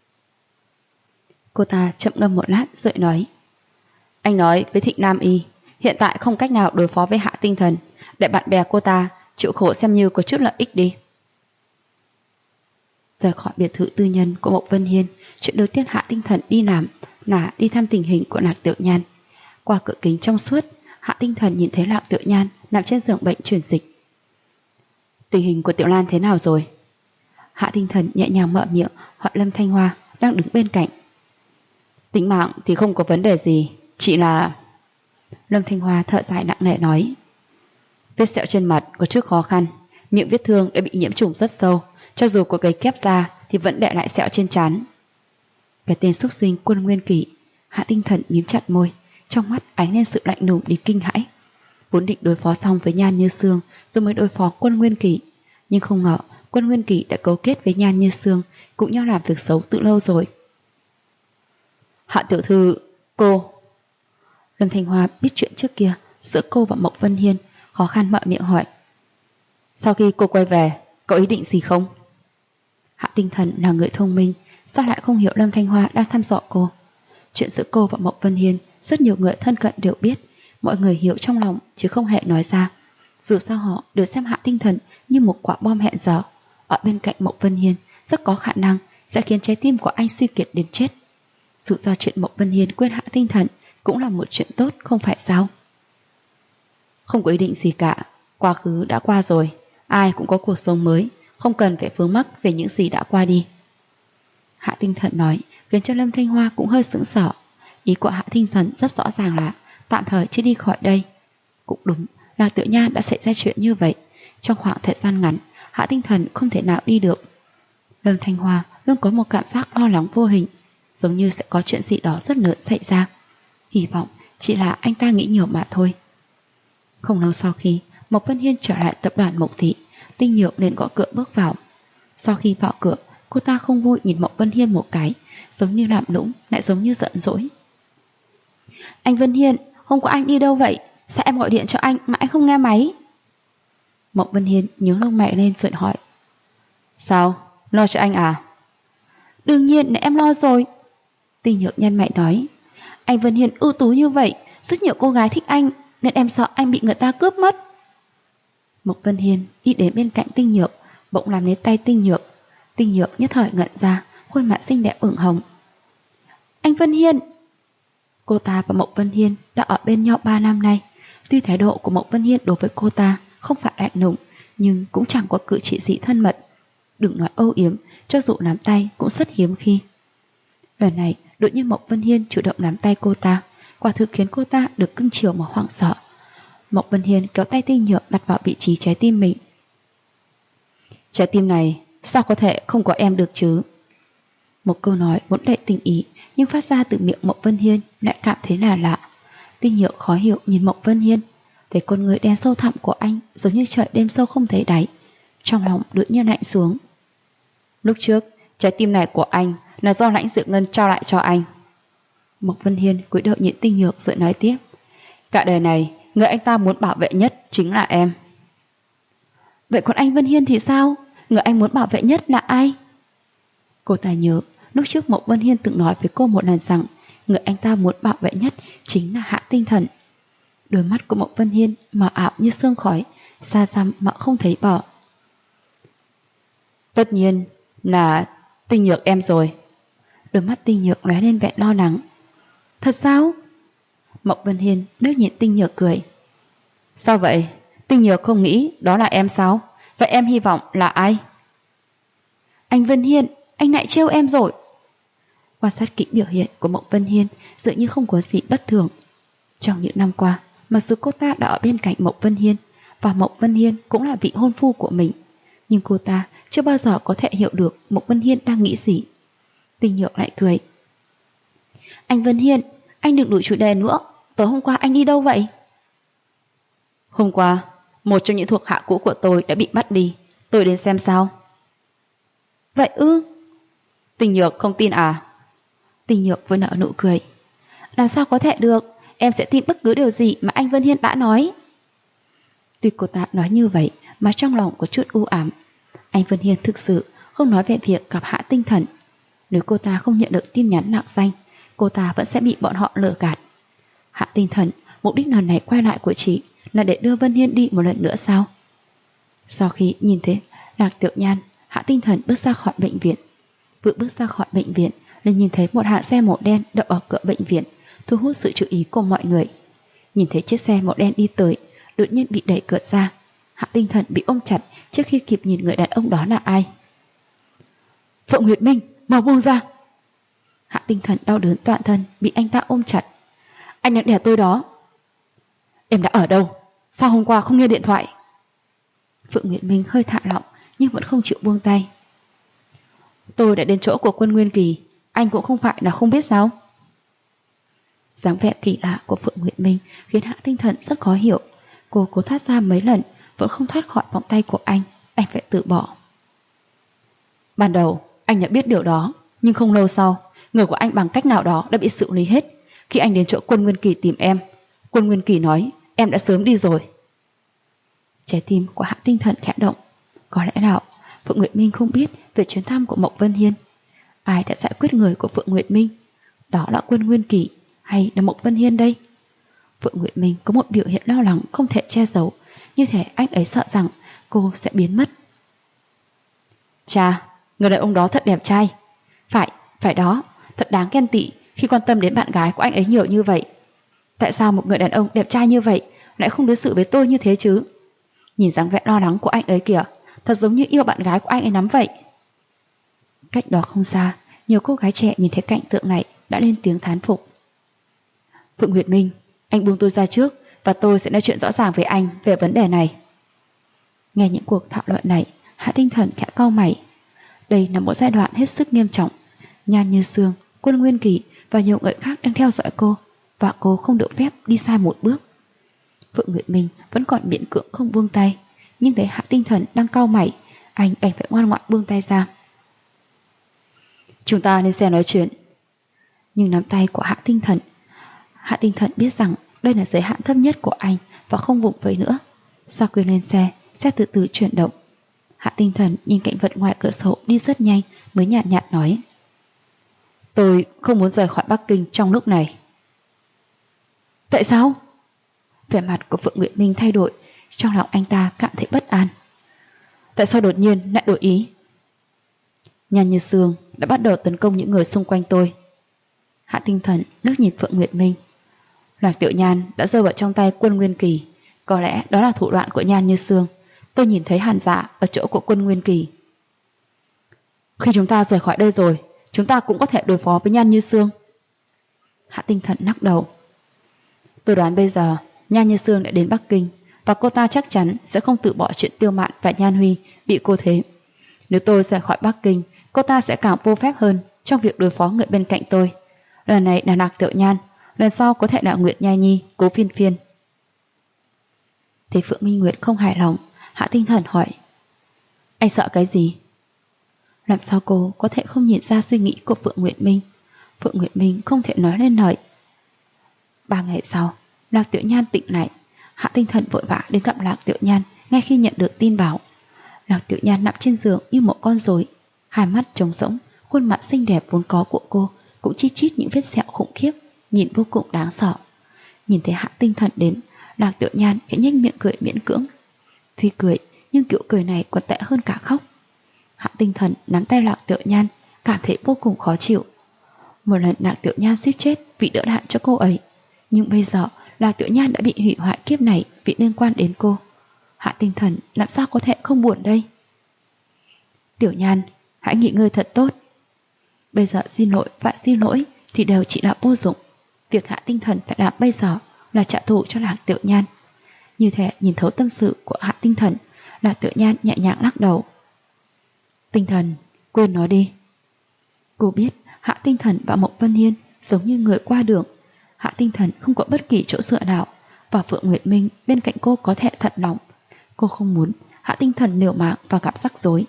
Cô ta chậm ngâm một lát rồi nói. Anh nói với Thịnh Nam Y hiện tại không cách nào đối phó với Hạ Tinh Thần, để bạn bè cô ta chịu khổ xem như có chút lợi ích đi. Rời khỏi biệt thự tư nhân của Mộng Vân Hiên, chuyện đầu tiên Hạ Tinh Thần đi làm là đi thăm tình hình của Lạc Tiểu Nhan. Qua cửa kính trong suốt, Hạ Tinh Thần nhìn thấy Lạc Tiểu Nhan nằm trên giường bệnh truyền dịch. Tình hình của Tiểu Lan thế nào rồi? Hạ Tinh Thần nhẹ nhàng mở miệng hỏi Lâm Thanh Hoa đang đứng bên cạnh. Tính mạng thì không có vấn đề gì, chỉ là... Lâm Thanh Hoa thở dài nặng nề nói. Vết sẹo trên mặt có chút khó khăn, miệng vết thương đã bị nhiễm trùng rất sâu, cho dù có cấy kép ra thì vẫn để lại sẹo trên trán. Cái tên xúc sinh Quân Nguyên Kỷ. Hạ Tinh Thần mím chặt môi, trong mắt ánh lên sự lạnh lùng đến kinh hãi. Vốn định đối phó xong với Nhan Như Sương rồi mới đối phó Quân Nguyên Kỷ, nhưng không ngờ Quân Nguyên Kỷ đã cấu kết với Nhan Như Sương, cũng nhau làm việc xấu từ lâu rồi. Hạ tiểu thư, cô... Lâm Thanh Hoa biết chuyện trước kia giữa cô và Mộc Vân Hiên, khó khăn mở miệng hỏi. Sau khi cô quay về, có ý định gì không? Hạ Tinh Thần là người thông minh, sao lại không hiểu Lâm Thanh Hoa đang thăm dò cô? Chuyện giữa cô và Mộc Vân Hiên rất nhiều người thân cận đều biết, mọi người hiểu trong lòng chứ không hề nói ra. Dù sao họ đều xem Hạ Tinh Thần như một quả bom hẹn giờ. Ở bên cạnh Mộc Vân Hiên rất có khả năng sẽ khiến trái tim của anh suy kiệt đến chết. Dù sao chuyện Mộc Vân Hiên quên Hạ Tinh Thần cũng là một chuyện tốt, không phải sao? Không có ý định gì cả, quá khứ đã qua rồi, ai cũng có cuộc sống mới, không cần phải vướng mắc về những gì đã qua đi. Hạ Tinh Thần nói khiến cho Lâm Thanh Hoa cũng hơi sững sờ. Ý của Hạ Tinh Thần rất rõ ràng là tạm thời chưa đi khỏi đây. Cũng đúng, Lạc Tiểu Nha đã xảy ra chuyện như vậy. Trong khoảng thời gian ngắn, Hạ Tinh Thần không thể nào đi được. Lâm Thanh Hoa luôn có một cảm giác lo lắng vô hình, giống như sẽ có chuyện gì đó rất lớn xảy ra. Hy vọng chỉ là anh ta nghĩ nhiều mà thôi. Không lâu sau khi Mộc Vân Hiên trở lại tập đoàn Mộc Thị, Tinh Nhược liền gõ cửa bước vào. Sau khi vào cửa, cô ta không vui nhìn Mộc Vân Hiên một cái, giống như làm nũng lại giống như giận dỗi. Anh Vân Hiên, hôm qua anh đi đâu vậy? Sao em gọi điện cho anh mà anh không nghe máy? Mộc Vân Hiên nhướng lông mày lên rồi hỏi. Sao? Lo cho anh à? Đương nhiên là em lo rồi. Tinh Nhược nhăn mày nói. Anh Vân Hiên ưu tú như vậy, rất nhiều cô gái thích anh, nên em sợ anh bị người ta cướp mất. Mộc Vân Hiên đi đến bên cạnh Tinh Nhược, bỗng làm lấy tay Tinh Nhược. Tinh Nhược nhất thời ngẩn ra, khuôn mặt xinh đẹp ửng hồng. Anh Vân Hiên! Cô ta và Mộc Vân Hiên đã ở bên nhau 3 năm nay. Tuy thái độ của Mộc Vân Hiên đối với cô ta không phải lạnh lùng, nhưng cũng chẳng có cử chỉ gì thân mật. Đừng nói âu yếm, cho dù nắm tay cũng rất hiếm khi. Lần này đột nhiên Mộc Vân Hiên chủ động nắm tay cô ta, quả thực khiến cô ta được cưng chiều mà hoảng sợ. Mộc Vân Hiên kéo tay Tinh Nhược đặt vào vị trí trái tim mình. Trái tim này sao có thể không có em được chứ? Một câu nói vốn đầy tình ý, nhưng phát ra từ miệng Mộc Vân Hiên lại cảm thấy là lạ. Tinh Nhược khó hiểu nhìn Mộc Vân Hiên, thấy con người đen sâu thẳm của anh giống như trời đêm sâu không thấy đáy, trong lòng đột nhiên lạnh xuống. Lúc trước, trái tim này của anh là do Lãnh Dự Ngân trao lại cho anh. Mộc Vân Hiên cúi đầu nhìn Tinh Nhược rồi nói tiếp. Cả đời này, người anh ta muốn bảo vệ nhất chính là em. Vậy còn anh Vân Hiên thì sao? Người anh muốn bảo vệ nhất là ai? Cô ta nhớ, lúc trước Mộc Vân Hiên từng nói với cô một lần rằng người anh ta muốn bảo vệ nhất chính là Hạ Tinh Thần. Đôi mắt của Mộc Vân Hiên mờ ảo như sương khói, xa xăm mà không thấy bỏ. Tất nhiên là Tinh Nhược em rồi. Đôi mắt Tinh Nhược lóe lên vẻ lo lắng. Thật sao? Mộc Vân Hiên nước nhìn Tinh Nhược cười. Sao vậy? Tinh Nhược không nghĩ đó là em sao? Vậy em hy vọng là ai? Anh Vân Hiên, anh lại trêu em rồi. Quan sát kỹ biểu hiện của Mộc Vân Hiên dường như không có gì bất thường. Trong những năm qua, mặc dù cô ta đã ở bên cạnh Mộc Vân Hiên và Mộc Vân Hiên cũng là vị hôn phu của mình, nhưng cô ta chưa bao giờ có thể hiểu được Mộc Vân Hiên đang nghĩ gì. Tinh Nhược lại cười. Anh Vân Hiên, anh đừng đổi chủ đề nữa. Tối hôm qua anh đi đâu vậy? Hôm qua, một trong những thuộc hạ cũ của tôi đã bị bắt đi. Tôi đến xem sao. Vậy ư? Tinh Nhược không tin à? Tinh Nhược vừa nở nụ cười. Làm sao có thể được? Em sẽ tin bất cứ điều gì mà anh Vân Hiên đã nói. Tuy cô ta nói như vậy mà trong lòng có chút u ám. Anh Vân Hiên thực sự không nói về việc gặp Hạ Tinh Thần. Nếu cô ta không nhận được tin nhắn nặng danh, cô ta vẫn sẽ bị bọn họ lừa gạt. Hạ Tinh Thần, mục đích lần này quay lại của chị là để đưa Vân Hiên đi một lần nữa sao? Sau khi nhìn thấy Lạc Tiểu Nhan, Hạ Tinh Thần bước ra khỏi bệnh viện. Vừa bước ra khỏi bệnh viện liền nhìn thấy một hãng xe màu đen đậu ở cửa bệnh viện, thu hút sự chú ý của mọi người. Nhìn thấy chiếc xe màu đen đi tới, đột nhiên bị đẩy cửa ra. Hạ Tinh Thần bị ôm chặt trước khi kịp nhìn người đàn ông đó là ai. Phượng Nguyệt Minh, mau buông ra! Hạ Tinh Thần đau đớn toàn thân bị anh ta ôm chặt. Anh đang đè tôi đó. Em đã ở đâu? Sao hôm qua không nghe điện thoại? Phượng Nguyệt Minh hơi thả lỏng nhưng vẫn không chịu buông tay. Tôi đã đến chỗ của Quân Nguyên Kỳ, anh cũng không phải là không biết sao? Dáng vẻ kỳ lạ của Phượng Nguyệt Minh khiến Hạ Tinh Thần rất khó hiểu. Cô cố thoát ra mấy lần vẫn không thoát khỏi vòng tay của anh phải từ bỏ. Ban đầu anh đã biết điều đó, nhưng không lâu sau, người của anh bằng cách nào đó đã bị xử lý hết. Khi anh đến chỗ Quân Nguyên Kỳ tìm em, Quân Nguyên Kỳ nói em đã sớm đi rồi. Trái tim của Hạ Tinh Thần khẽ động. Có lẽ nào Phượng Nguyệt Minh không biết về chuyến thăm của Mộc Vân Hiên? Ai đã giải quyết người của Phượng Nguyệt Minh? Đó là Quân Nguyên Kỳ hay là Mộc Vân Hiên đây? Phượng Nguyệt Minh có một biểu hiện lo lắng không thể che giấu, như thể anh ấy sợ rằng cô sẽ biến mất. Chà, người đàn ông đó thật đẹp trai. Phải đó, thật đáng ghen tị khi quan tâm đến bạn gái của anh ấy nhiều như vậy. Tại sao một người đàn ông đẹp trai như vậy lại không đối xử với tôi như thế chứ? Nhìn dáng vẻ lo lắng của anh ấy kìa, thật giống như yêu bạn gái của anh ấy lắm vậy. Cách đó không xa, nhiều cô gái trẻ nhìn thấy cảnh tượng này đã lên tiếng thán phục. Phượng Nguyệt Minh, anh buông tôi ra trước và tôi sẽ nói chuyện rõ ràng với anh về vấn đề này. Nghe những cuộc thảo luận này, Hạ Tinh Thần khẽ cau mày. Đây là một giai đoạn hết sức nghiêm trọng. Nhan Như Sương, Quân Nguyên Kỳ và nhiều người khác đang theo dõi cô, và cô không được phép đi sai một bước. Phượng Nguyệt Minh vẫn còn miễn cưỡng không buông tay, nhưng thấy Hạ Tinh Thần đang cau mày, anh đành phải ngoan ngoãn buông tay ra. Chúng ta nên xe nói chuyện. Nhưng nắm tay của Hạ Tinh Thần biết rằng đây là giới hạn thấp nhất của anh và không vùng vẫy nữa. Sau khi lên xe từ từ chuyển động. Hạ Tinh Thần nhìn cảnh vật ngoài cửa sổ đi rất nhanh mới nhạt nhạt nói: Tôi không muốn rời khỏi Bắc Kinh trong lúc này. Tại sao? Vẻ mặt của Phượng Nguyệt Minh thay đổi, trong lòng anh ta cảm thấy bất an. Tại sao đột nhiên lại đổi ý? Nhan Như Sương đã bắt đầu tấn công những người xung quanh tôi. Hạ Tinh Thần nước nhìn Phượng Nguyệt Minh. Lạc Tiểu Nhan đã rơi vào trong tay Quân Nguyên Kỳ. Có lẽ đó là thủ đoạn của Nhan Như Sương. Tôi nhìn thấy hàn dạ ở chỗ của Quân Nguyên Kỳ. Khi chúng ta rời khỏi đây rồi, chúng ta cũng có thể đối phó với Nhan Như Sương. Hạ Tinh Thần lắc đầu. Tôi đoán bây giờ Nhan Như Sương đã đến Bắc Kinh, và cô ta chắc chắn sẽ không từ bỏ chuyện Tiêu Mạn và Nhan Huy bị cô thế. Nếu tôi rời khỏi Bắc Kinh, cô ta sẽ càng vô phép hơn trong việc đối phó người bên cạnh tôi. Lần này là Lạc Tiểu Nhan, lần sau có thể là Nguyệt Nha Nhi, Cố Phiên Phiên. Thấy Phượng Minh Nguyệt không hài lòng, Hạ Tinh Thần hỏi: Anh sợ cái gì? Làm sao cô có thể không nhìn ra suy nghĩ của Phượng Nguyệt Minh? Phượng Nguyệt Minh không thể nói lên lời. 3 ngày sau, Lạc Tiểu Nhan tỉnh lại. Hạ Tinh Thần vội vã đến gặp Lạc Tiểu Nhan ngay khi nhận được tin báo. Lạc Tiểu Nhan nằm trên giường như một con rối, hai mắt trống rỗng, khuôn mặt xinh đẹp vốn có của cô cũng chi chít những vết sẹo khủng khiếp, nhìn vô cùng đáng sợ. Nhìn thấy Hạ Tinh Thần đến, Lạc Tiểu Nhan khẽ nhếch miệng cười miễn cưỡng. Tuy cười, nhưng kiểu cười này còn tệ hơn cả khóc. Hạ Tinh Thần nắm tay Lạc Tiểu Nhan, cảm thấy vô cùng khó chịu. Một lần Lạc Tiểu Nhan suýt chết vì đỡ đạn cho cô ấy, nhưng bây giờ Lạc Tiểu Nhan đã bị hủy hoại kiếp này vì liên quan đến cô. Hạ Tinh Thần làm sao có thể không buồn đây? Tiểu Nhan, hãy nghỉ ngơi thật tốt. Bây giờ xin lỗi thì đều chỉ là vô dụng. Việc Hạ Tinh Thần phải làm bây giờ là trả thù cho Lạc Tiểu Nhan. Như thế nhìn thấu tâm sự của Hạ Tinh Thần, Lạc Tiểu Nhan nhẹ nhàng lắc đầu. Tinh Thần, quên nó đi. Cô biết Hạ Tinh Thần và Mộc Vân Hiên giống như người qua đường. Hạ Tinh Thần không có bất kỳ chỗ dựa nào, và Phượng Nguyệt Minh bên cạnh cô có thể thật lòng. Cô không muốn Hạ Tinh Thần liều mạng và gặp rắc rối.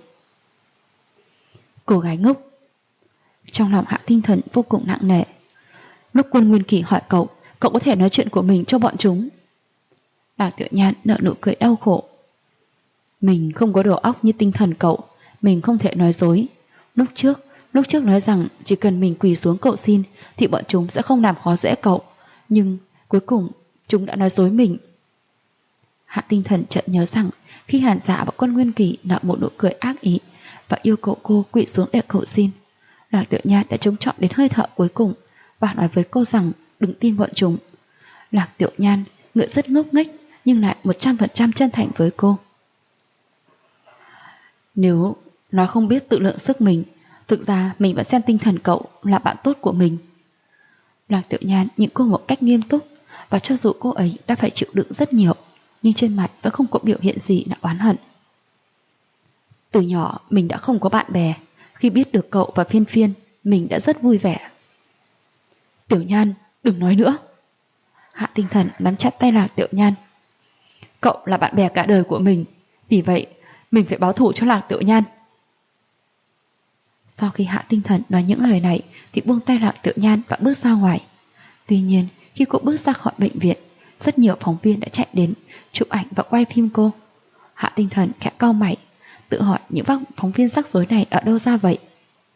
Cô gái ngốc. Trong lòng Hạ Tinh Thần vô cùng nặng nề. Lúc Quân Nguyên Kỳ hỏi cậu có thể nói chuyện của mình cho bọn chúng? Lạc Tiểu Nhan nở nụ cười đau khổ. Mình không có đầu óc như tinh thần cậu, mình không thể nói dối. Lúc trước nói rằng chỉ cần mình quỳ xuống cậu xin thì bọn chúng sẽ không làm khó dễ cậu, nhưng cuối cùng chúng đã nói dối mình. Hạ Tinh Thần chợt nhớ rằng khi Hàn Dạ và Quân Nguyên Kỳ nở một nụ cười ác ý và yêu cầu cô quỳ xuống để cầu xin, Lạc Tiểu Nhan đã chống chọi đến hơi thở cuối cùng và nói với cô rằng đừng tin bọn chúng. Lạc Tiểu Nhan ngựa rất ngốc nghếch nhưng lại 100% chân thành với cô. Nếu nó không biết tự lượng sức mình, thực ra mình vẫn xem tinh thần cậu là bạn tốt của mình. Lạc Tiểu Nhan nhìn cô một cách nghiêm túc, và cho dù cô ấy đã phải chịu đựng rất nhiều, nhưng trên mặt vẫn không có biểu hiện gì là oán hận. Từ nhỏ mình đã không có bạn bè, khi biết được cậu và Phiên Phiên, mình đã rất vui vẻ. Tiểu Nhan, đừng nói nữa. Hạ Tinh Thần nắm chặt tay Lạc Tiểu Nhan. Cậu là bạn bè cả đời của mình, vì vậy mình phải báo thù cho Lạc Tiểu Nhan. Sau khi Hạ Tinh Thần nói những lời này thì buông tay Lạc Tiểu Nhan và bước ra ngoài. Tuy nhiên, khi cô bước ra khỏi bệnh viện, rất nhiều phóng viên đã chạy đến chụp ảnh và quay phim cô. Hạ Tinh Thần khẽ cau mày, tự hỏi những phóng viên rắc rối này ở đâu ra vậy.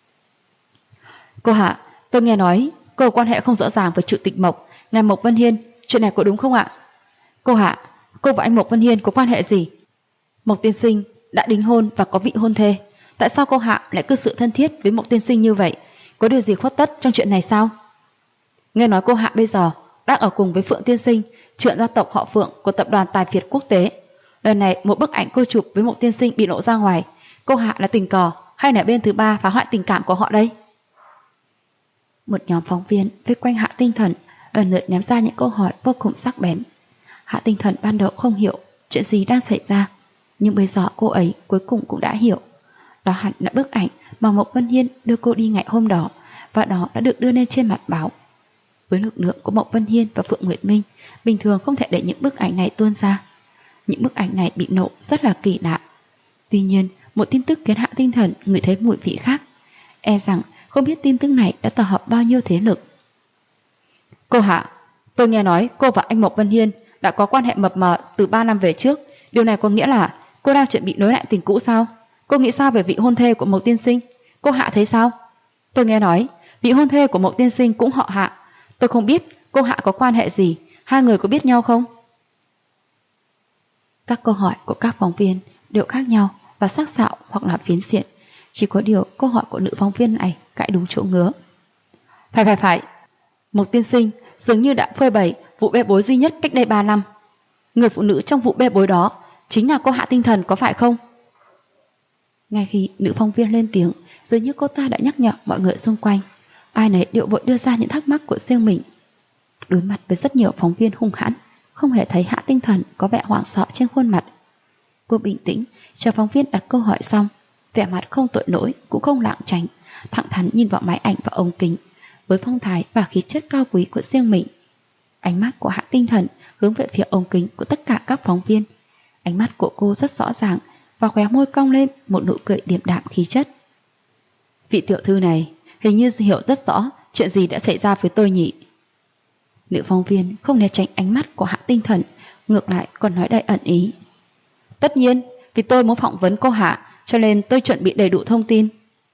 Cô Hạ, tôi nghe nói cô quan hệ không rõ ràng với chủ tịch Mộc, ngài Mộc Vân Hiên, chuyện này có đúng không ạ? Cô Hạ, cô và anh Mộc Vân Hiên có quan hệ gì? Mộc tiên sinh đã đính hôn và có vị hôn thê, tại sao cô Hạ lại cư xử thân thiết với Mộc tiên sinh như vậy? Có điều gì khuất tất trong chuyện này sao? Nghe nói cô Hạ bây giờ đang ở cùng với Phượng tiên sinh, trưởng gia tộc họ Phượng của tập đoàn Tài Việt quốc tế. Lần này một bức ảnh cô chụp với Mộc tiên sinh bị lộ ra ngoài, cô Hạ là tình cờ hay là bên thứ ba phá hoại tình cảm của họ đây? Một nhóm phóng viên vây quanh Hạ Tinh Thần lần lượt ném ra những câu hỏi vô cùng sắc bén. Hạ Tinh Thần ban đầu không hiểu chuyện gì đang xảy ra, nhưng bây giờ cô ấy cuối cùng cũng đã hiểu. Đó hẳn là bức ảnh mà Mộc Vân Hiên đưa cô đi ngày hôm đó, và đó đã được đưa lên trên mặt báo. Với lực lượng của Mộc Vân Hiên và Phượng Nguyệt Minh, bình thường không thể để những bức ảnh này tuôn ra. Những bức ảnh này bị nổ rất là kỳ lạ. Tuy nhiên, một tin tức khiến Hạ Tinh Thần ngửi thấy mùi vị khác. E rằng không biết tin tức này đã tập hợp bao nhiêu thế lực. Cô Hạ, tôi nghe nói cô và anh Mộc Vân Hiên đã có quan hệ mập mờ từ 3 năm về trước. Điều này có nghĩa là cô đang chuẩn bị nối lại tình cũ sao? Cô nghĩ sao về vị hôn thê của Mộc tiên sinh? Cô Hạ thấy sao? Tôi nghe nói vị hôn thê của Mộc tiên sinh cũng họ Hạ. Tôi không biết cô Hạ có quan hệ gì, hai người có biết nhau không? Các câu hỏi của các phóng viên đều khác nhau và sắc sảo hoặc là phiến diện. Chỉ có điều câu hỏi của nữ phóng viên này cãi đúng chỗ ngứa. Phải. Mộc tiên sinh dường như đã phơi bày vụ bê bối duy nhất cách đây 3 năm. Người phụ nữ trong vụ bê bối đó chính là cô Hạ Tinh Thần, có phải không? Ngay khi nữ phóng viên lên tiếng, dường như cô ta đã nhắc nhở mọi người xung quanh. Ai nấy đều vội đưa ra những thắc mắc của riêng mình. Đối mặt với rất nhiều phóng viên hung hãn, không hề thấy Hạ Tinh Thần có vẻ hoảng sợ trên khuôn mặt. Cô bình tĩnh chờ phóng viên đặt câu hỏi xong, vẻ mặt không tội lỗi cũng không lảng tránh, thẳng thắn nhìn vào máy ảnh và ống kính với phong thái và khí chất cao quý của riêng mình. Ánh mắt của Hạ Tinh Thần hướng về phía ống kính của tất cả các phóng viên. Ánh mắt của cô rất rõ ràng và khóe môi cong lên một nụ cười điềm đạm khí chất. Vị tiểu thư này hình như hiểu rất rõ chuyện gì đã xảy ra với tôi nhỉ? Nữ phóng viên không né tránh ánh mắt của Hạ Tinh Thần, ngược lại còn nói đầy ẩn ý. Tất nhiên, vì tôi muốn phỏng vấn cô Hạ, cho nên tôi chuẩn bị đầy đủ thông tin.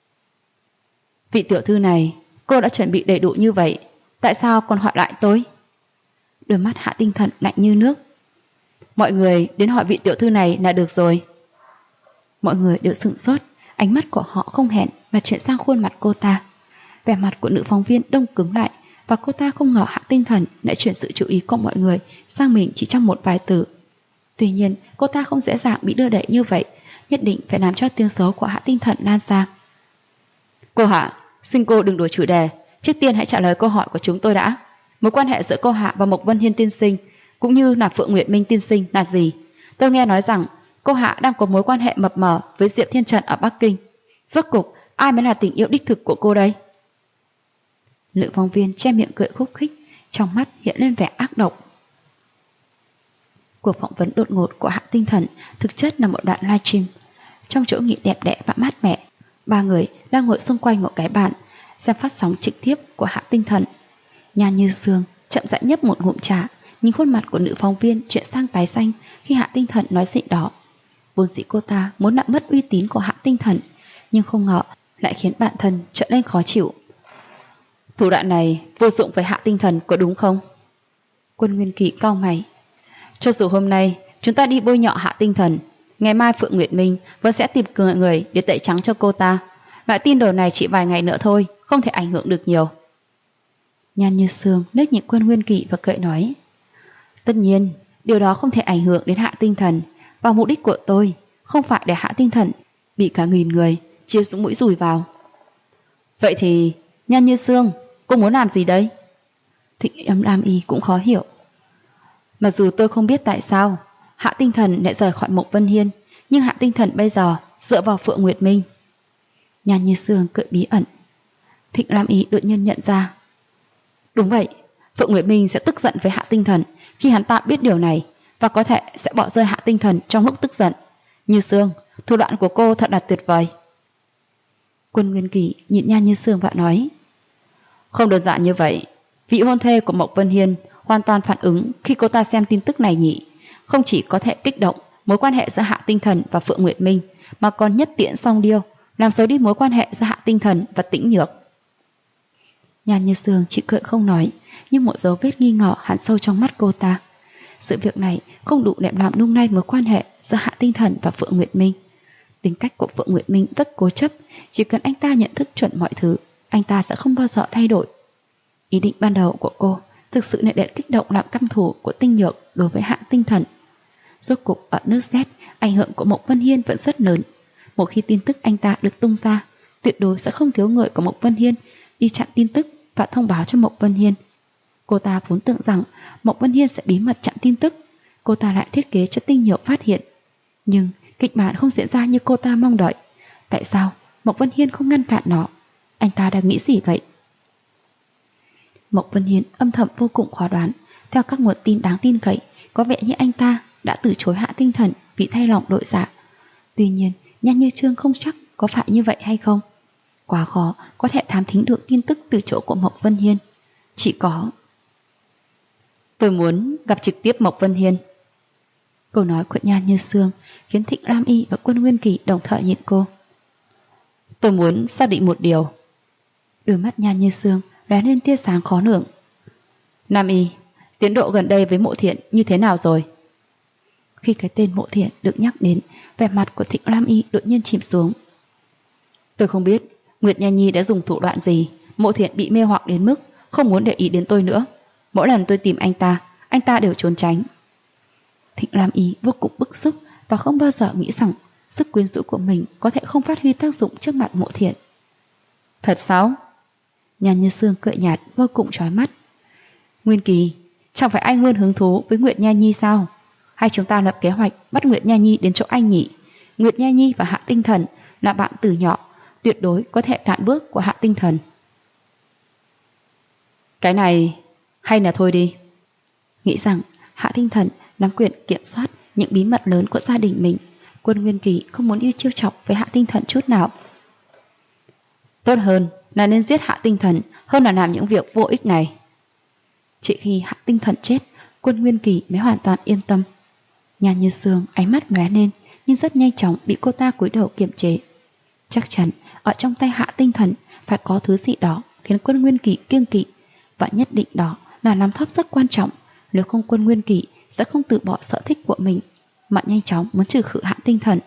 Vị tiểu thư này, cô đã chuẩn bị đầy đủ như vậy, tại sao còn hỏi lại tôi? Đôi mắt Hạ Tinh Thần lạnh như nước. Mọi người đến hỏi vị tiểu thư này là được rồi. Mọi người đều sửng sốt, ánh mắt của họ không hẹn mà chuyển sang khuôn mặt cô ta. Vẻ mặt của nữ phóng viên đông cứng lại, và cô ta không ngờ Hạ Tinh Thần lại chuyển sự chú ý của mọi người sang mình chỉ trong một vài từ. Tuy nhiên, cô ta không dễ dàng bị đưa đẩy như vậy, nhất định phải làm cho tiếng xấu của Hạ Tinh Thần lan xa. Cô Hạ, xin cô đừng đổi chủ đề, trước tiên hãy trả lời câu hỏi của chúng tôi đã. Mối quan hệ giữa cô Hạ và Mộc Vân Hiên tiên sinh cũng như là Phượng Nguyệt Minh tiên sinh là gì? Tôi nghe nói rằng cô Hạ đang có mối quan hệ mập mờ với Diệp Thiên Trần ở Bắc Kinh. Rốt cục ai mới là tình yêu đích thực của cô đây? Nữ phóng viên che miệng cười khúc khích, trong mắt hiện lên vẻ ác độc. Cuộc phỏng vấn đột ngột của Hạ Tinh Thần thực chất là một đoạn livestream. Trong chỗ nghỉ đẹp đẽ và mát mẻ, ba người đang ngồi xung quanh một cái bàn xem phát sóng trực tiếp của Hạ Tinh Thần. Nhan Như Sương chậm rãi nhấp một ngụm trà, nhìn khuôn mặt của nữ phóng viên chuyển sang tái xanh khi Hạ Tinh Thần nói gì đó. Vốn dĩ cô ta muốn làm mất uy tín của Hạ Tinh Thần, nhưng không ngờ lại khiến bản thân trở nên khó chịu. Thủ đoạn này vô dụng với Hạ Tinh Thần có đúng không? Quân Nguyên Kỳ cau mày. Cho dù hôm nay chúng ta đi bôi nhọ Hạ Tinh Thần, ngày mai Phượng Nguyệt Minh vẫn sẽ tìm người để tẩy trắng cho cô ta. Loại tin đồn này chỉ vài ngày nữa thôi, không thể ảnh hưởng được nhiều. Nhan Như Sương liếc nhìn Quân Nguyên Kỳ và cười nói. Tất nhiên, điều đó không thể ảnh hưởng đến Hạ Tinh Thần, và mục đích của tôi không phải để Hạ Tinh Thần bị cả nghìn người chia xuống mũi dùi vào. Vậy thì, Nhan Như Sương, cô muốn làm gì đây? Thịnh Âm Lam Y cũng khó hiểu. Mặc dù tôi không biết tại sao Hạ Tinh Thần lại rời khỏi Mộc Vân Hiên, nhưng Hạ Tinh Thần bây giờ dựa vào Phượng Nguyệt Minh. Nhan Như Sương cười bí ẩn. Thịnh Lam Y đột nhiên nhận ra. Đúng vậy, Phượng Nguyệt Minh sẽ tức giận với Hạ Tinh Thần khi hắn ta biết điều này, và có thể sẽ bỏ rơi Hạ Tinh Thần trong lúc tức giận. Như Sương, thủ đoạn của cô thật là tuyệt vời. Quân Nguyên Kỳ nhìn Nhan Như Sương và nói. Không đơn giản như vậy. Vị hôn thê của Mộc Vân Hiên hoàn toàn phản ứng khi cô ta xem tin tức này nhỉ. Không chỉ có thể kích động mối quan hệ giữa Hạ Tinh Thần và Phượng Nguyệt Minh, mà còn nhất tiễn song điêu, làm xấu đi mối quan hệ giữa Hạ Tinh Thần và Tĩnh Nhược. Nhan Như Sương chỉ cười không nói, nhưng một dấu vết nghi ngờ hẳn sâu trong mắt cô ta. Sự việc này không đủ để làm nung nay mối quan hệ giữa Hạ Tinh Thần và Phượng Nguyệt Minh. Tính cách của Phượng Nguyệt Minh rất cố chấp, chỉ cần anh ta nhận thức chuẩn mọi thứ, anh ta sẽ không bao giờ thay đổi. Ý định ban đầu của cô thực sự là để kích động làm căm thù của Tinh Nhược đối với Hạ Tinh Thần. Rốt cuộc ở nước Z, ảnh hưởng của Mộc Vân Hiên vẫn rất lớn. Một khi tin tức anh ta được tung ra, tuyệt đối sẽ không thiếu người của Mộc Vân Hiên đi chặn tin tức và thông báo cho Mộc Vân Hiên. Cô ta vốn tưởng rằng Mộc Vân Hiên sẽ bí mật chặn tin tức, cô ta lại thiết kế cho Tinh Nhược phát hiện. Nhưng kịch bản không diễn ra như cô ta mong đợi. Tại sao Mộc Vân Hiên không ngăn cản nó? Anh ta đang nghĩ gì vậy? Mộc Vân Hiên âm thầm vô cùng khó đoán. Theo các nguồn tin đáng tin cậy, có vẻ như anh ta đã từ chối Hạ Tinh Thần vì thay lòng đổi dạ. Tuy nhiên, Nhan Như Trương không chắc có phải như vậy hay không. Quá khó có thể thám thính được tin tức từ chỗ của Mộc Vân Hiên. Chỉ có... Tôi muốn gặp trực tiếp Mộc Vân Hiên. Câu nói của Nhan Như Sương khiến Thịnh Lam Y và Quân Nguyên Kỳ đồng thời nhìn cô. Tôi muốn xác định một điều. Đôi mắt Nhan Như Sương lóe lên tia sáng khó lường. Nam Y, tiến độ gần đây với Mộ Thiện như thế nào rồi? Khi cái tên Mộ Thiện được nhắc đến, vẻ mặt của Thịnh Lam Y đột nhiên chìm xuống. Tôi không biết Nguyệt Nha Nhi đã dùng thủ đoạn gì, Mộ Thiện bị mê hoặc đến mức không muốn để ý đến tôi nữa. Mỗi lần tôi tìm anh ta đều trốn tránh. Thịnh Lam Y vô cùng bức xúc và không bao giờ nghĩ rằng sức quyến rũ của mình có thể không phát huy tác dụng trước mặt Mộ Thiện. Thật sao? Nhan Như Sương cười nhạt vô cùng chói mắt. Nguyên Kỳ, chẳng phải anh luôn hứng thú với Nguyệt Nha Nhi sao? Hay chúng ta lập kế hoạch bắt Nguyệt Nha Nhi đến chỗ anh nhỉ? Nguyệt Nha Nhi và Hạ Tinh Thần là bạn từ nhỏ, tuyệt đối có thể cản bước của Hạ Tinh Thần. Cái này hay là thôi đi. Nghĩ rằng Hạ Tinh Thần nắm quyền kiểm soát những bí mật lớn của gia đình mình, Quân Nguyên Kỳ không muốn đi chiêu chọc với Hạ Tinh Thần chút nào. Tốt hơn là nên giết Hạ Tinh Thần hơn là làm những việc vô ích này. Chỉ khi Hạ Tinh Thần chết, Quân Nguyên Kỳ mới hoàn toàn yên tâm. Nhan Như Sương ánh mắt lóe lên, nhưng rất nhanh chóng bị cô ta cúi đầu kiềm chế. Chắc chắn ở trong tay Hạ Tinh Thần phải có thứ gì đó khiến Quân Nguyên Kỳ kiêng kỵ, và nhất định đó là nắm thóp rất quan trọng. Nếu không, Quân Nguyên Kỳ sẽ không từ bỏ sở thích của mình mà nhanh chóng muốn trừ khử Hạ Tinh Thần.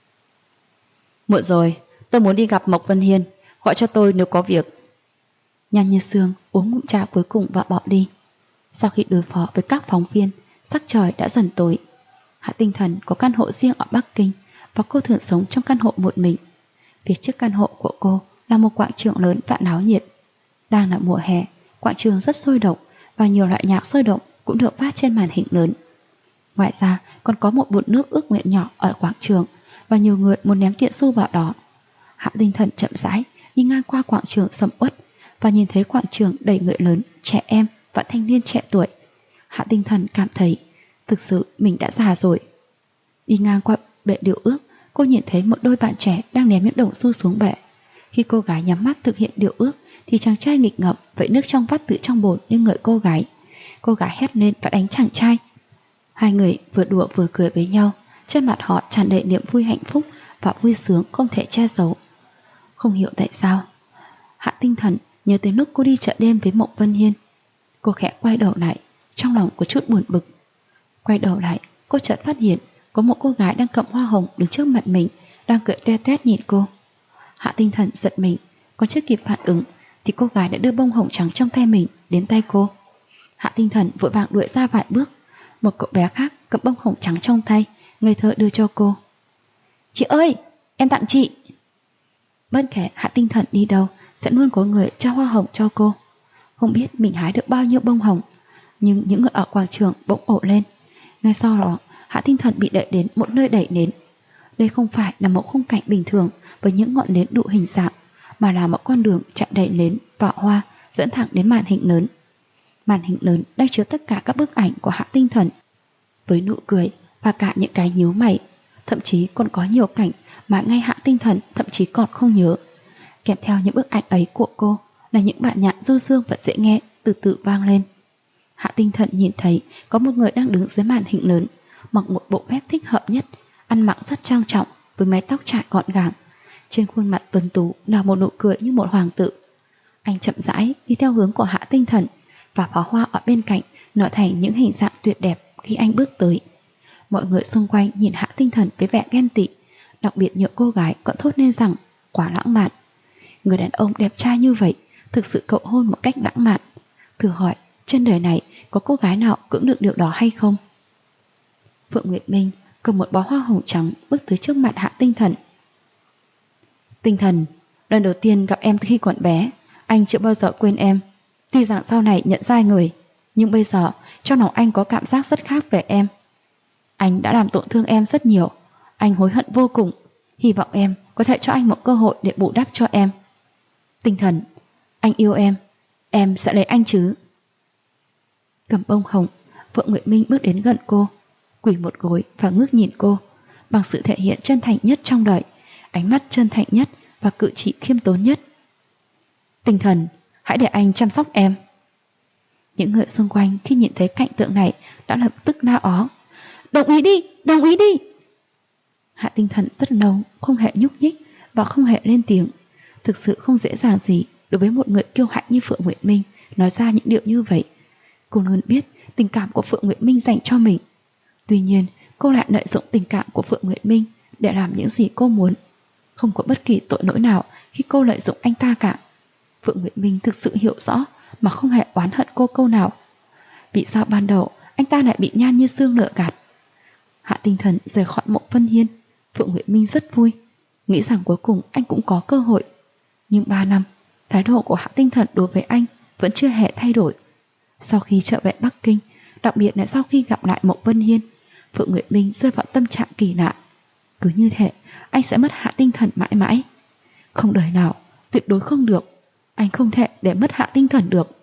Muộn rồi, tôi muốn đi gặp Mộc Vân Hiên, gọi cho tôi nếu có việc. Nhan Như Sương uống ngụm trà cuối cùng và bỏ đi. Sau khi đối phó với các phóng viên, sắc trời đã dần tối. Hạ Tinh Thần có căn hộ riêng ở Bắc Kinh và cô thường sống trong căn hộ một mình. Phía trước căn hộ của cô là một quảng trường lớn và náo nhiệt. Đang là mùa hè, quảng trường rất sôi động và nhiều loại nhạc sôi động cũng được phát trên màn hình lớn. Ngoài ra còn có một bồn nước ước nguyện nhỏ ở quảng trường và nhiều người muốn ném tiền xu vào đó. Hạ Tinh Thần chậm rãi đi ngang qua quảng trường sầm uất và nhìn thấy quảng trường đầy người lớn, trẻ em và thanh niên trẻ tuổi. Hạ Tinh Thần cảm thấy thực sự mình đã già rồi. Đi ngang qua bệ điều ước, cô nhìn thấy một đôi bạn trẻ đang ném những đồng xu xuống bệ. Khi cô gái nhắm mắt thực hiện điều ước thì chàng trai nghịch ngợm vẩy nước trong vắt từ trong bồn lên người cô gái. Cô gái hét lên và đánh chàng trai. Hai người vừa đùa vừa cười với nhau, trên mặt họ tràn đầy niềm vui hạnh phúc và vui sướng không thể che giấu. Không hiểu tại sao, Hạ Tinh Thần nhớ tới lúc cô đi chợ đêm với Mộc Vân Hiên. Cô khẽ quay đầu lại, trong lòng có chút buồn bực. Quay đầu lại, cô chợt phát hiện có một cô gái đang cầm hoa hồng đứng trước mặt mình, đang cười toe toét nhìn cô. Hạ Tinh Thần giật mình, còn chưa kịp phản ứng thì cô gái đã đưa bông hồng trắng trong tay mình đến tay cô. Hạ Tinh Thần vội vàng đuổi ra vài bước. Một cậu bé khác cầm bông hồng trắng trong tay, ngây thơ đưa cho cô. Chị ơi, em tặng chị. Bất kể Hạ Tinh Thần đi đâu sẽ luôn có người trao hoa hồng cho cô. Không biết mình hái được bao nhiêu bông hồng, nhưng những người ở quảng trường bỗng ồ lên. Ngay sau đó, Hạ Tinh Thần bị đẩy đến một nơi đẩy nến. Đây không phải là một khung cảnh bình thường với những ngọn nến đủ hình dạng, mà là một con đường chạy đầy nến và hoa dẫn thẳng đến màn hình lớn. Màn hình lớn đang chiếu tất cả các bức ảnh của Hạ Tinh Thần, với nụ cười và cả những cái nhíu mày. Thậm chí còn có nhiều cảnh mà ngay Hạ Tinh Thần thậm chí còn không nhớ. Kèm theo những bức ảnh ấy của cô là những bản nhạc du dương và dễ nghe từ từ vang lên. Hạ Tinh Thần nhìn thấy có một người đang đứng dưới màn hình lớn, mặc một bộ vest thích hợp nhất, ăn mặc rất trang trọng với mái tóc trải gọn gàng. Trên khuôn mặt tuấn tú là một nụ cười như một hoàng tử. Anh chậm rãi đi theo hướng của Hạ Tinh Thần, và pháo hoa ở bên cạnh nở thành những hình dạng tuyệt đẹp khi anh bước tới. Mọi người xung quanh nhìn Hạ Tinh Thần với vẻ ghen tị, đặc biệt nhiều cô gái còn thốt lên rằng quá lãng mạn. Người đàn ông đẹp trai như vậy thực sự cầu hôn một cách lãng mạn. Thử hỏi, trên đời này có cô gái nào cưỡng được điều đó hay không? Phượng Nguyệt Minh cầm một bó hoa hồng trắng bước tới trước mặt Hạ Tinh Thần. Tinh Thần, lần đầu tiên gặp em khi còn bé, anh chưa bao giờ quên em. Tuy rằng sau này nhận sai người, nhưng bây giờ trong lòng anh có cảm giác rất khác về em. Anh đã làm tổn thương em rất nhiều, anh hối hận vô cùng. Hy vọng em có thể cho anh một cơ hội để bù đắp cho em. Tinh Thần, anh yêu em sẽ lấy anh chứ? Cầm bông hồng, Phượng Nguyệt Minh bước đến gần cô, quỳ một gối và ngước nhìn cô, bằng sự thể hiện chân thành nhất trong đời, ánh mắt chân thành nhất và cử chỉ khiêm tốn nhất. Tinh Thần, hãy để anh chăm sóc em. Những người xung quanh khi nhìn thấy cảnh tượng này đã lập tức la ó. Đồng ý đi, đồng ý đi. Hạ Tinh Thần rất lâu không hề nhúc nhích và không hề lên tiếng. Thực sự không dễ dàng gì đối với một người kiêu hãnh như Phượng Nguyệt Minh nói ra những điều như vậy. Cô luôn biết tình cảm của Phượng Nguyệt Minh dành cho mình. Tuy nhiên, cô lại lợi dụng tình cảm của Phượng Nguyệt Minh để làm những gì cô muốn. Không có bất kỳ tội lỗi nào khi cô lợi dụng anh ta cả. Phượng Nguyệt Minh thực sự hiểu rõ mà không hề oán hận cô câu nào. Vì sao ban đầu anh ta lại bị Nhan Như Sương lừa gạt? Hạ Tinh Thần rời khỏi Mộ Vân Hiên, Phượng Nguyệt Minh rất vui, nghĩ rằng cuối cùng anh cũng có cơ hội. Nhưng 3 năm, thái độ của Hạ Tinh Thần đối với anh vẫn chưa hề thay đổi. Sau khi trở về Bắc Kinh, đặc biệt là sau khi gặp lại Mộ Vân Hiên, Phượng Nguyệt Minh rơi vào tâm trạng kỳ lạ. Cứ như thế, anh sẽ mất Hạ Tinh Thần mãi mãi. Không đời nào, tuyệt đối không được. Anh không thể để mất Hạ Tinh Thần được.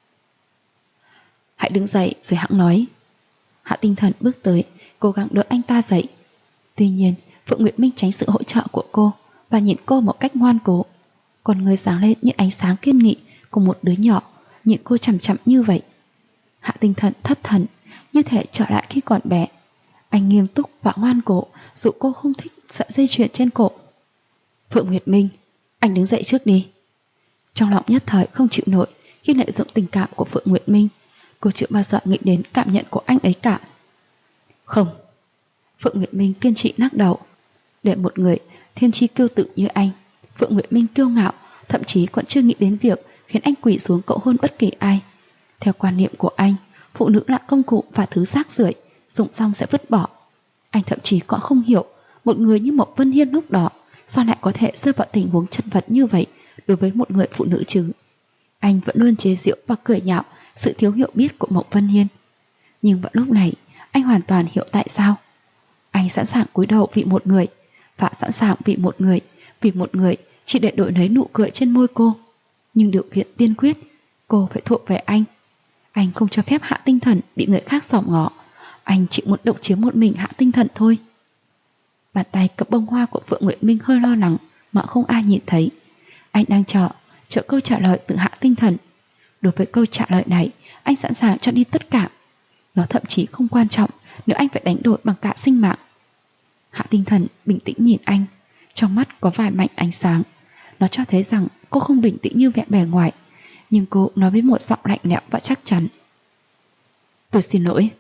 Hãy đứng dậy rồi hẵng nói. Hạ Tinh Thần bước tới, cố gắng đỡ anh ta dậy. Tuy nhiên, Phượng Nguyệt Minh tránh sự hỗ trợ của cô và nhìn cô một cách ngoan cố. Còn người sáng lên như ánh sáng kiên nghị của một đứa nhỏ, nhìn cô chằm chằm như vậy. Hạ Tinh Thần thất thần, như thể trở lại khi còn bé. Anh nghiêm túc và ngoan cố, dù cô không thích sợi dây chuyền trên cổ. Phượng Nguyệt Minh, anh đứng dậy trước đi. Trong lòng nhất thời không chịu nổi khi lợi dụng tình cảm của Phượng Nguyệt Minh. Cô chưa bao giờ nghĩ đến cảm nhận của anh ấy cả. Không. Phượng Nguyệt Minh kiên trì lắc đầu. Để một người thiên chi kiêu tự như anh, Phượng Nguyệt Minh kiêu ngạo, thậm chí còn chưa nghĩ đến việc khiến anh quỳ xuống cậu hôn bất kỳ ai. Theo quan niệm của anh, phụ nữ là công cụ và thứ rác rưởi, dùng xong sẽ vứt bỏ. Anh thậm chí còn không hiểu một người như Mộc Vân Hiên lúc đó sao lại có thể rơi vào tình huống chật vật như vậy đối với một người phụ nữ chứ. Anh vẫn luôn chế giễu và cười nhạo sự thiếu hiểu biết của Mộc Vân Hiên. Nhưng vào lúc này, anh hoàn toàn hiểu tại sao. Anh sẵn sàng cúi đầu vì một người, và sẵn sàng vì một người chỉ để đổi lấy nụ cười trên môi cô. Nhưng điều kiện tiên quyết, cô phải thuộc về anh. Anh không cho phép Hạ Tinh Thần bị người khác dòm ngó. Anh chỉ muốn độc chiếm một mình Hạ Tinh Thần thôi. Bàn tay cầm bông hoa của Phượng Nguyệt Minh hơi lo lắng mà không ai nhìn thấy. Anh đang chờ câu trả lời từ Hạ Tinh Thần. Đối với câu trả lời này, anh sẵn sàng cho đi tất cả. Nó thậm chí không quan trọng nếu anh phải đánh đổi bằng cả sinh mạng. Hạ Tinh Thần bình tĩnh nhìn anh, trong mắt có vài mảnh ánh sáng. Nó cho thấy rằng cô không bình tĩnh như vẻ bề ngoài, nhưng cô nói với một giọng lạnh lẽo và chắc chắn. Tôi xin lỗi.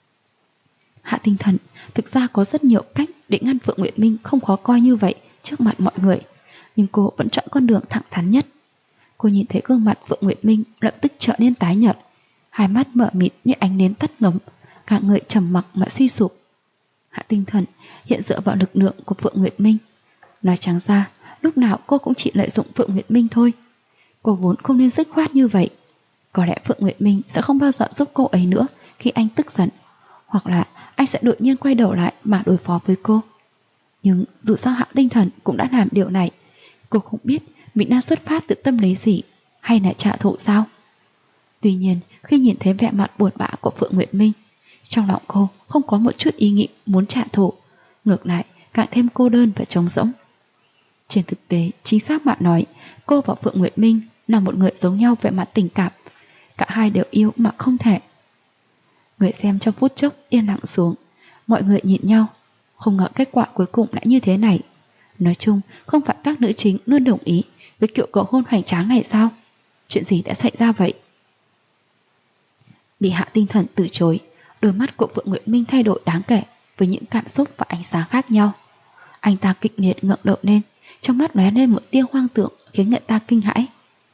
Hạ Tinh Thần thực ra có rất nhiều cách để ngăn Phượng Nguyệt Minh không khó coi như vậy trước mặt mọi người, nhưng cô vẫn chọn con đường thẳng thắn nhất. Cô nhìn thấy gương mặt Phượng Nguyệt Minh lập tức trở nên tái nhợt, hai mắt mở mịt như ánh nến tắt ngấm, cả người trầm mặc mà suy sụp. Hạ Tinh Thần hiện dựa vào lực lượng của Phượng Nguyệt Minh. Nói trắng ra, lúc nào cô cũng chỉ lợi dụng Phượng Nguyệt Minh thôi. Cô vốn không nên dứt khoát như vậy. Có lẽ Phượng Nguyệt Minh sẽ không bao giờ giúp cô ấy nữa khi anh tức giận, hoặc là anh sẽ đột nhiên quay đầu lại mà đối phó với cô. Nhưng dù sao Hạ Tinh Thần cũng đã làm điều này. Cô không biết mình đang xuất phát từ tâm lý gì, hay là trả thù sao. Tuy nhiên khi nhìn thấy vẻ mặt buồn bã của Phượng Nguyệt Minh, trong lòng cô không có một chút ý nghĩ muốn trả thù, ngược lại càng thêm cô đơn và trống rỗng. Trên thực tế, chính xác mà nói, cô và Phượng Nguyệt Minh là một người giống nhau về mặt tình cảm. Cả hai đều yêu mà không thể. Người xem trong phút chốc yên lặng xuống. Mọi người nhìn nhau. Không ngờ kết quả cuối cùng lại như thế này. Nói chung, không phải các nữ chính luôn đồng ý với kiểu cầu hôn hoành tráng này sao? Chuyện gì đã xảy ra vậy? Bị Hạ Tinh Thần từ chối, đôi mắt của Phượng Nguyệt Minh thay đổi đáng kể với những cảm xúc và ánh sáng khác nhau. Anh ta kịch liệt ngẩng đầu lên, trong mắt lóe lên một tia hoang tưởng khiến người ta kinh hãi.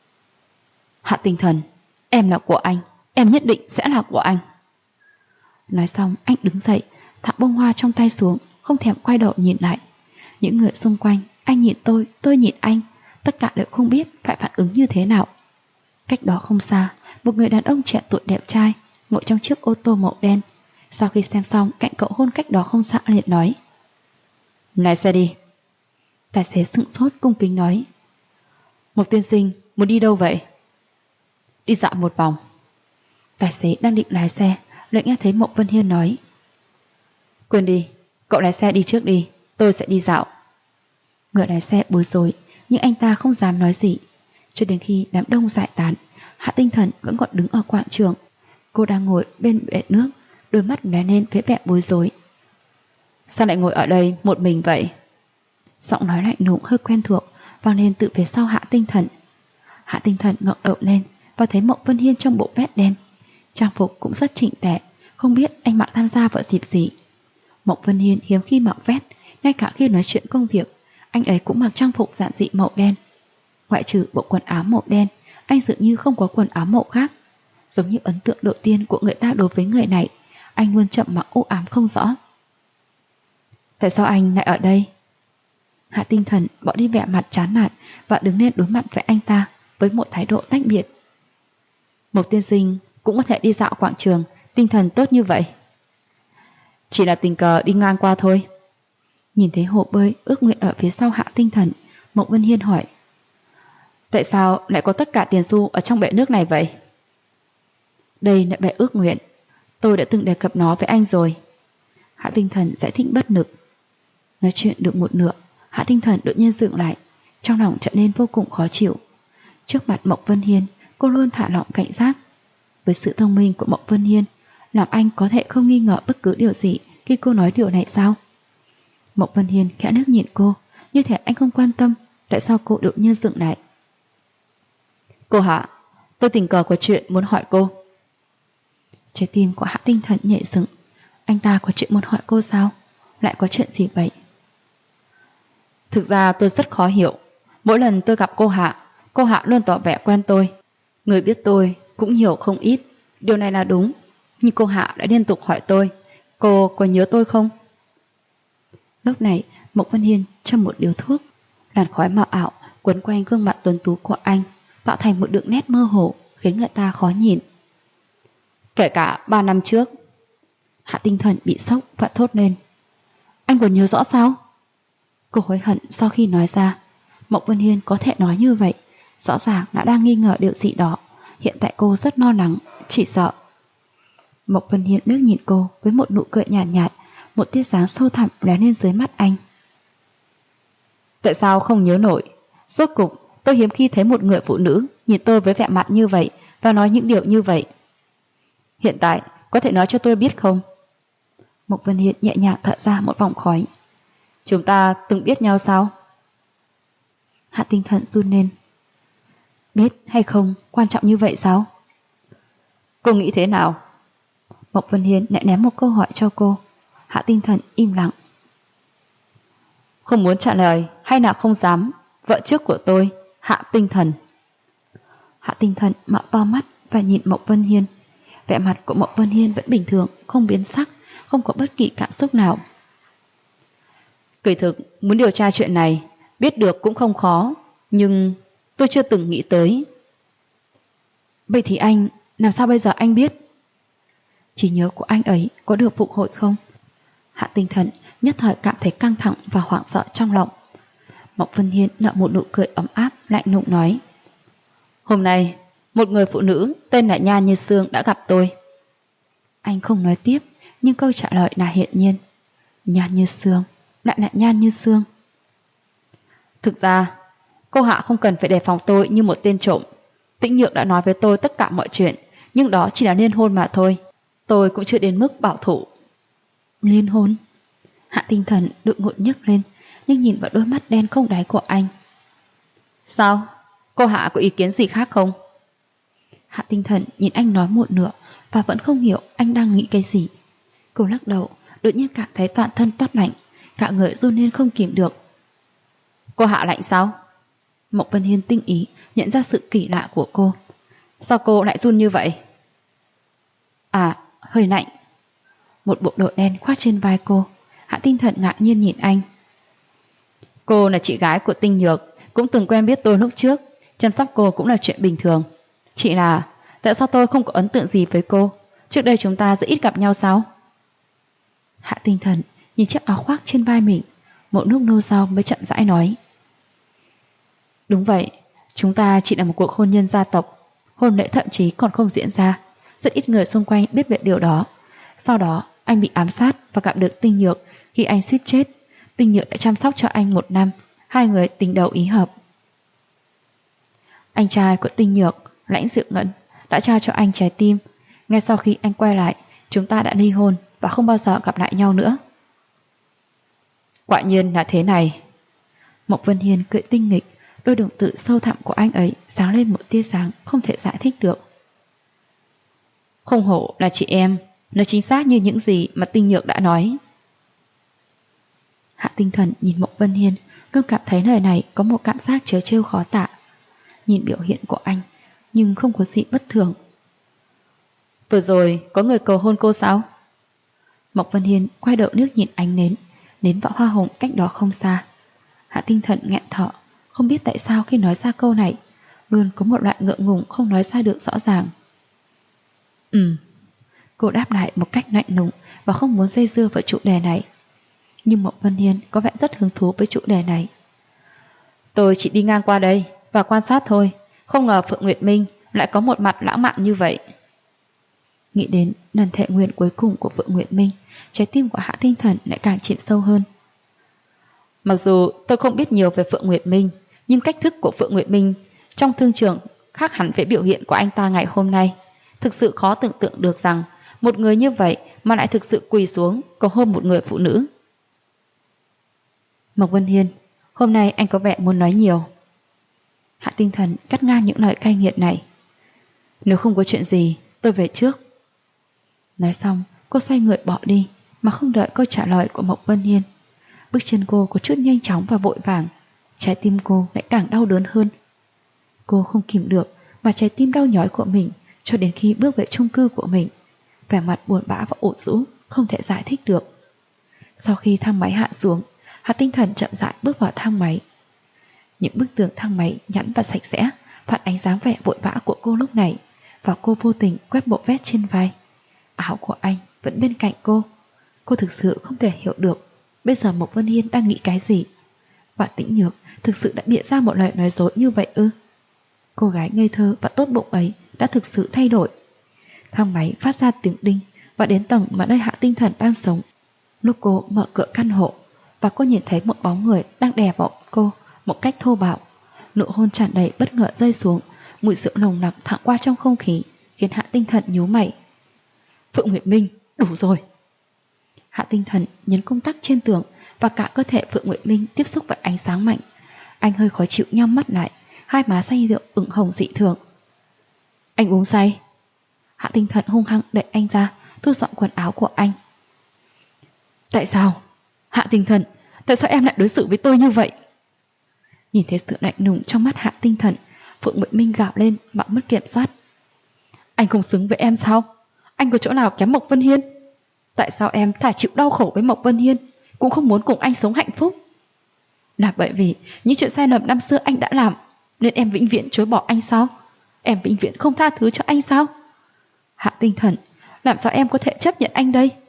Hạ Tinh Thần, em là của anh, em nhất định sẽ là của anh. Nói xong anh đứng dậy, thả bông hoa trong tay xuống, không thèm quay đầu nhìn lại. Những người xung quanh, anh nhìn tôi nhìn anh, tất cả đều không biết phải phản ứng như thế nào. Cách đó không xa, một người đàn ông trẻ tuổi đẹp trai ngồi trong chiếc ô tô màu đen. Sau khi xem xong, cạnh cậu hôn cách đó không xa liền nói: lái xe đi. Tài xế sững sốt cung kính nói: Một tiên sinh, muốn đi đâu vậy? Đi dạo một vòng. Tài xế đang định lái xe, lại nghe thấy Mộng Vân Hiên nói: Quên đi, cậu lái xe đi trước đi, tôi sẽ đi dạo. Người lái xe bối rối, nhưng anh ta không dám nói gì. Cho đến khi đám đông giải tán, Hạ Tinh Thần vẫn còn đứng ở quảng trường. Cô đang ngồi bên bệ nước, đôi mắt lóe lên với vẻ bối rối. Sao lại ngồi ở đây một mình vậy? Giọng nói lạnh lùng hơi quen thuộc vang lên từ phía sau Hạ Tinh Thần. Hạ Tinh Thần ngẩng đầu lên và thấy Mộng Vân Hiên trong bộ vest đen. Trang phục cũng rất chỉnh tề, không biết anh mặc tham gia vào dịp gì. Mộng Vân Hiên hiếm khi mặc vest, ngay cả khi nói chuyện công việc, anh ấy cũng mặc trang phục giản dị màu đen. Ngoại trừ bộ quần áo màu đen, anh dường như không có quần áo màu khác. Giống như ấn tượng đầu tiên của người ta đối với người này, anh luôn chậm mặc u ám không rõ. Tại sao anh lại ở đây? Hạ Tinh Thần bỏ đi vẻ mặt chán nản và đứng lên đối mặt với anh ta với một thái độ tách biệt. Một tiên sinh cũng có thể đi dạo quảng trường, tinh thần tốt như vậy. Chỉ là tình cờ đi ngang qua thôi. Nhìn thấy hồ bơi ước nguyện ở phía sau Hạ Tinh Thần, Mộng Vân Hiên hỏi: Tại sao lại có tất cả tiền xu ở trong bể nước này vậy? Đây là bể ước nguyện, tôi đã từng đề cập nó với anh rồi. Hạ Tinh Thần giải thích bất lực. Nói chuyện được một nửa, Hạ Tinh Thần đột nhiên dừng lại, trong lòng trở nên vô cùng khó chịu. Trước mặt Mộng Vân Hiên, cô luôn thả lỏng cảnh giác. Với sự thông minh của Mộng Vân Hiên, làm anh có thể không nghi ngờ bất cứ điều gì khi cô nói điều này sao? Mộng Vân Hiên khẽ liếc nhìn cô, như thể anh không quan tâm tại sao cô đột nhiên dừng lại. Cô Hạ, tôi tình cờ có chuyện muốn hỏi cô. Trái tim của Hạ Tinh Thần nhảy dựng. Anh ta có chuyện muốn hỏi cô sao? Lại có chuyện gì vậy? Thực ra tôi rất khó hiểu. Mỗi lần tôi gặp cô Hạ luôn tỏ vẻ quen tôi. Người biết tôi cũng hiểu không ít. Điều này là đúng. Nhưng cô Hạ đã liên tục hỏi tôi: Cô có nhớ tôi không? Lúc này Mộng Vân Hiên châm một điếu thuốc. Làn khói mờ ảo quấn quanh gương mặt tuấn tú của anh, tạo thành một đường nét mơ hồ khiến người ta khó nhìn. Kể cả 3 năm trước. Hạ Tinh Thần bị sốc và thốt lên: Anh còn nhớ rõ sao? Cô hối hận sau khi nói ra. Mộng Vân Hiên có thể nói như vậy, rõ ràng đã đang nghi ngờ điều gì đó. Hiện tại cô rất lo lắng, chỉ sợ. Mộng Vân Hiên liếc nhìn cô với một nụ cười nhạt nhạt, một tia sáng sâu thẳm lóe lên dưới mắt anh. Tại sao không nhớ nổi? Rốt cục tôi hiếm khi thấy một người phụ nữ nhìn tôi với vẻ mặt như vậy và nói những điều như vậy. Hiện tại có thể nói cho tôi biết không? Mộng Vân Hiên nhẹ nhàng thở ra một vòng khói. Chúng ta từng biết nhau sao? Hạ Tinh Thần run lên. Biết hay không quan trọng như vậy sao? Cô nghĩ thế nào? Mộng Vân Hiên lại ném một câu hỏi cho cô. Hạ Tinh Thần im lặng. Không muốn trả lời hay là không dám? Vợ trước của tôi, Hạ Tinh Thần. Hạ Tinh Thần mở to mắt và nhìn Mộng Vân Hiên. Vẻ mặt của Mộng Vân Hiên vẫn bình thường, không biến sắc, không có bất kỳ cảm xúc nào. Kỳ thực muốn điều tra chuyện này, biết được cũng không khó, nhưng tôi chưa từng nghĩ tới. Vậy thì anh, làm sao bây giờ anh biết? Trí nhớ của anh ấy có được phục hồi không? Hạ Tinh Thần nhất thời cảm thấy căng thẳng và hoảng sợ trong lòng. Mộc Vân Hiên nở một nụ cười ấm áp, lạnh lùng nói: Hôm nay, một người phụ nữ tên là Nhan Như Sương đã gặp tôi. Anh không nói tiếp, nhưng câu trả lời là hiển nhiên. Nhan Như Sương, lại là Nhan Như Sương. Thực ra, cô Hạ không cần phải đề phòng tôi như một tên trộm. Tĩnh Nhược đã nói với tôi tất cả mọi chuyện, nhưng đó chỉ là liên hôn mà thôi. Tôi cũng chưa đến mức bảo thủ. Liên hôn? Hạ Tinh Thần đột ngột nhấc lên, nhưng nhìn vào đôi mắt đen không đáy của anh. Sao? Cô Hạ có ý kiến gì khác không? Hạ Tinh Thần nhìn anh nói một nửa và vẫn không hiểu anh đang nghĩ cái gì. Cô lắc đầu, đột nhiên cảm thấy toàn thân toát lạnh, cả người run lên không kìm được. Cô Hạ lạnh sao? Mộc Vân Hiên tinh ý nhận ra sự kỳ lạ của cô. Sao cô lại run như vậy? À, hơi lạnh. Một bộ đồ đen khoác trên vai cô. Hạ Tinh Thần ngạc nhiên nhìn anh. Cô là chị gái của Tinh Nhược, cũng từng quen biết tôi lúc trước. Chăm sóc cô cũng là chuyện bình thường. Chỉ là, tại sao tôi không có ấn tượng gì với cô? Trước đây chúng ta rất ít gặp nhau sao? Hạ Tinh Thần nhìn chiếc áo khoác trên vai mình, một lúc lâu sau mới chậm rãi nói. Đúng vậy, chúng ta chỉ là một cuộc hôn nhân gia tộc. Hôn lễ thậm chí còn không diễn ra. Rất ít người xung quanh biết về điều đó. Sau đó anh bị ám sát và gặp được Tinh Nhược. Khi anh suýt chết, Tinh Nhược đã chăm sóc cho anh 1 năm. Hai người tình đầu ý hợp. Anh trai của Tinh Nhược, Lãnh Diệu Ngân, đã trao cho anh trái tim. Ngay sau khi anh quay lại, chúng ta đã ly hôn và không bao giờ gặp lại nhau nữa. Quả nhiên là thế này. Mộc Vân Hiên cười tinh nghịch, đôi đồng tử sâu thẳm của anh ấy sáng lên một tia sáng không thể giải thích được. Không hổ là chị em, nó chính xác như những gì mà Tinh Nhược đã nói. Hạ Tinh Thần nhìn Mộc Vân Hiên, luôn cảm thấy lời này có một cảm giác trớ trêu khó tả. Nhìn biểu hiện của anh, nhưng không có gì bất thường. Vừa rồi có người cầu hôn cô sao? Mộc Vân Hiên quay đầu nước nhìn ánh nến, nến vỏ hoa hồng cách đó không xa. Hạ Tinh Thần nghẹn thở, không biết tại sao khi nói ra câu này, luôn có một loại ngượng ngùng không nói ra được rõ ràng. Cô đáp lại một cách lạnh lùng và không muốn dây dưa vào chủ đề này. Nhưng Mộc Vân Hiên có vẻ rất hứng thú với chủ đề này. Tôi chỉ đi ngang qua đây và quan sát thôi, không ngờ Phượng Nguyệt Minh lại có một mặt lãng mạn như vậy. Nghĩ đến lần thệ nguyện cuối cùng của Phượng Nguyệt Minh, trái tim của Hạ Tinh Thần lại càng chìm sâu hơn. Mặc dù tôi không biết nhiều về Phượng Nguyệt Minh, nhưng cách thức của Phượng Nguyệt Minh trong thương trường khác hẳn với biểu hiện của anh ta ngày hôm nay. Thực sự khó tưởng tượng được rằng một người như vậy mà lại thực sự quỳ xuống cầu hôn một người phụ nữ. Mộc Vân Hiên, hôm nay anh có vẻ muốn nói nhiều. Hạ Tinh Thần cắt ngang những lời cay nghiệt này. Nếu không có chuyện gì, tôi về trước. Nói xong, cô xoay người bỏ đi mà không đợi câu trả lời của Mộc Vân Hiên. Bước chân cô có chút nhanh chóng và vội vàng, trái tim cô lại càng đau đớn hơn. Cô không kìm được mà trái tim đau nhói của mình cho đến khi bước về chung cư của mình, vẻ mặt buồn bã và ủ rũ không thể giải thích được. Sau khi thang máy hạ xuống, Hạ Tinh Thần chậm rãi bước vào thang máy. Những bức tường thang máy nhẵn và sạch sẽ phản ánh dáng vẻ vội vã của cô lúc này, và cô vô tình quét bộ vest trên vai. Áo của anh vẫn bên cạnh cô. Cô thực sự không thể hiểu được bây giờ Mộc Vân Hiên đang nghĩ cái gì. Và Tĩnh Nhược thực sự đã bịa ra một lời nói dối như vậy ư? Cô gái ngây thơ và tốt bụng ấy đã thực sự thay đổi. Thang máy phát ra tiếng đinh và đến tầng mà nơi Hạ Tinh Thần đang sống. Lúc cô mở cửa căn hộ và cô nhìn thấy một bóng người đang đè vào cô một cách thô bạo. Nụ hôn tràn đầy bất ngờ rơi xuống, mùi rượu nồng nặc thẳng qua trong không khí, khiến Hạ Tinh Thần nhíu mày. Phượng Nguyệt Minh, đủ rồi. Hạ Tinh Thần nhấn công tắc trên tường và cả cơ thể Phượng Nguyệt Minh tiếp xúc với ánh sáng mạnh. Anh hơi khó chịu nhắm mắt lại, hai má say rượu ửng hồng dị thường. Anh uống say. Hạ Tinh Thần hung hăng đẩy anh ra, thu dọn quần áo của anh. Tại sao? Hạ Tinh Thần, tại sao em lại đối xử với tôi như vậy? Nhìn thấy sự lạnh lùng trong mắt Hạ Tinh Thần, Phượng Nguyệt Minh gào lên mà mất kiểm soát. Anh không xứng với em sao? Anh có chỗ nào kém Mộc Vân Hiên? Tại sao em thà chịu đau khổ với Mộc Vân Hiên cũng không muốn cùng anh sống hạnh phúc? Là bởi vì những chuyện sai lầm năm xưa anh đã làm nên em vĩnh viễn chối bỏ anh sao? Em vĩnh viễn không tha thứ cho anh sao? Hạ Tinh Thần, làm sao em có thể chấp nhận anh đây?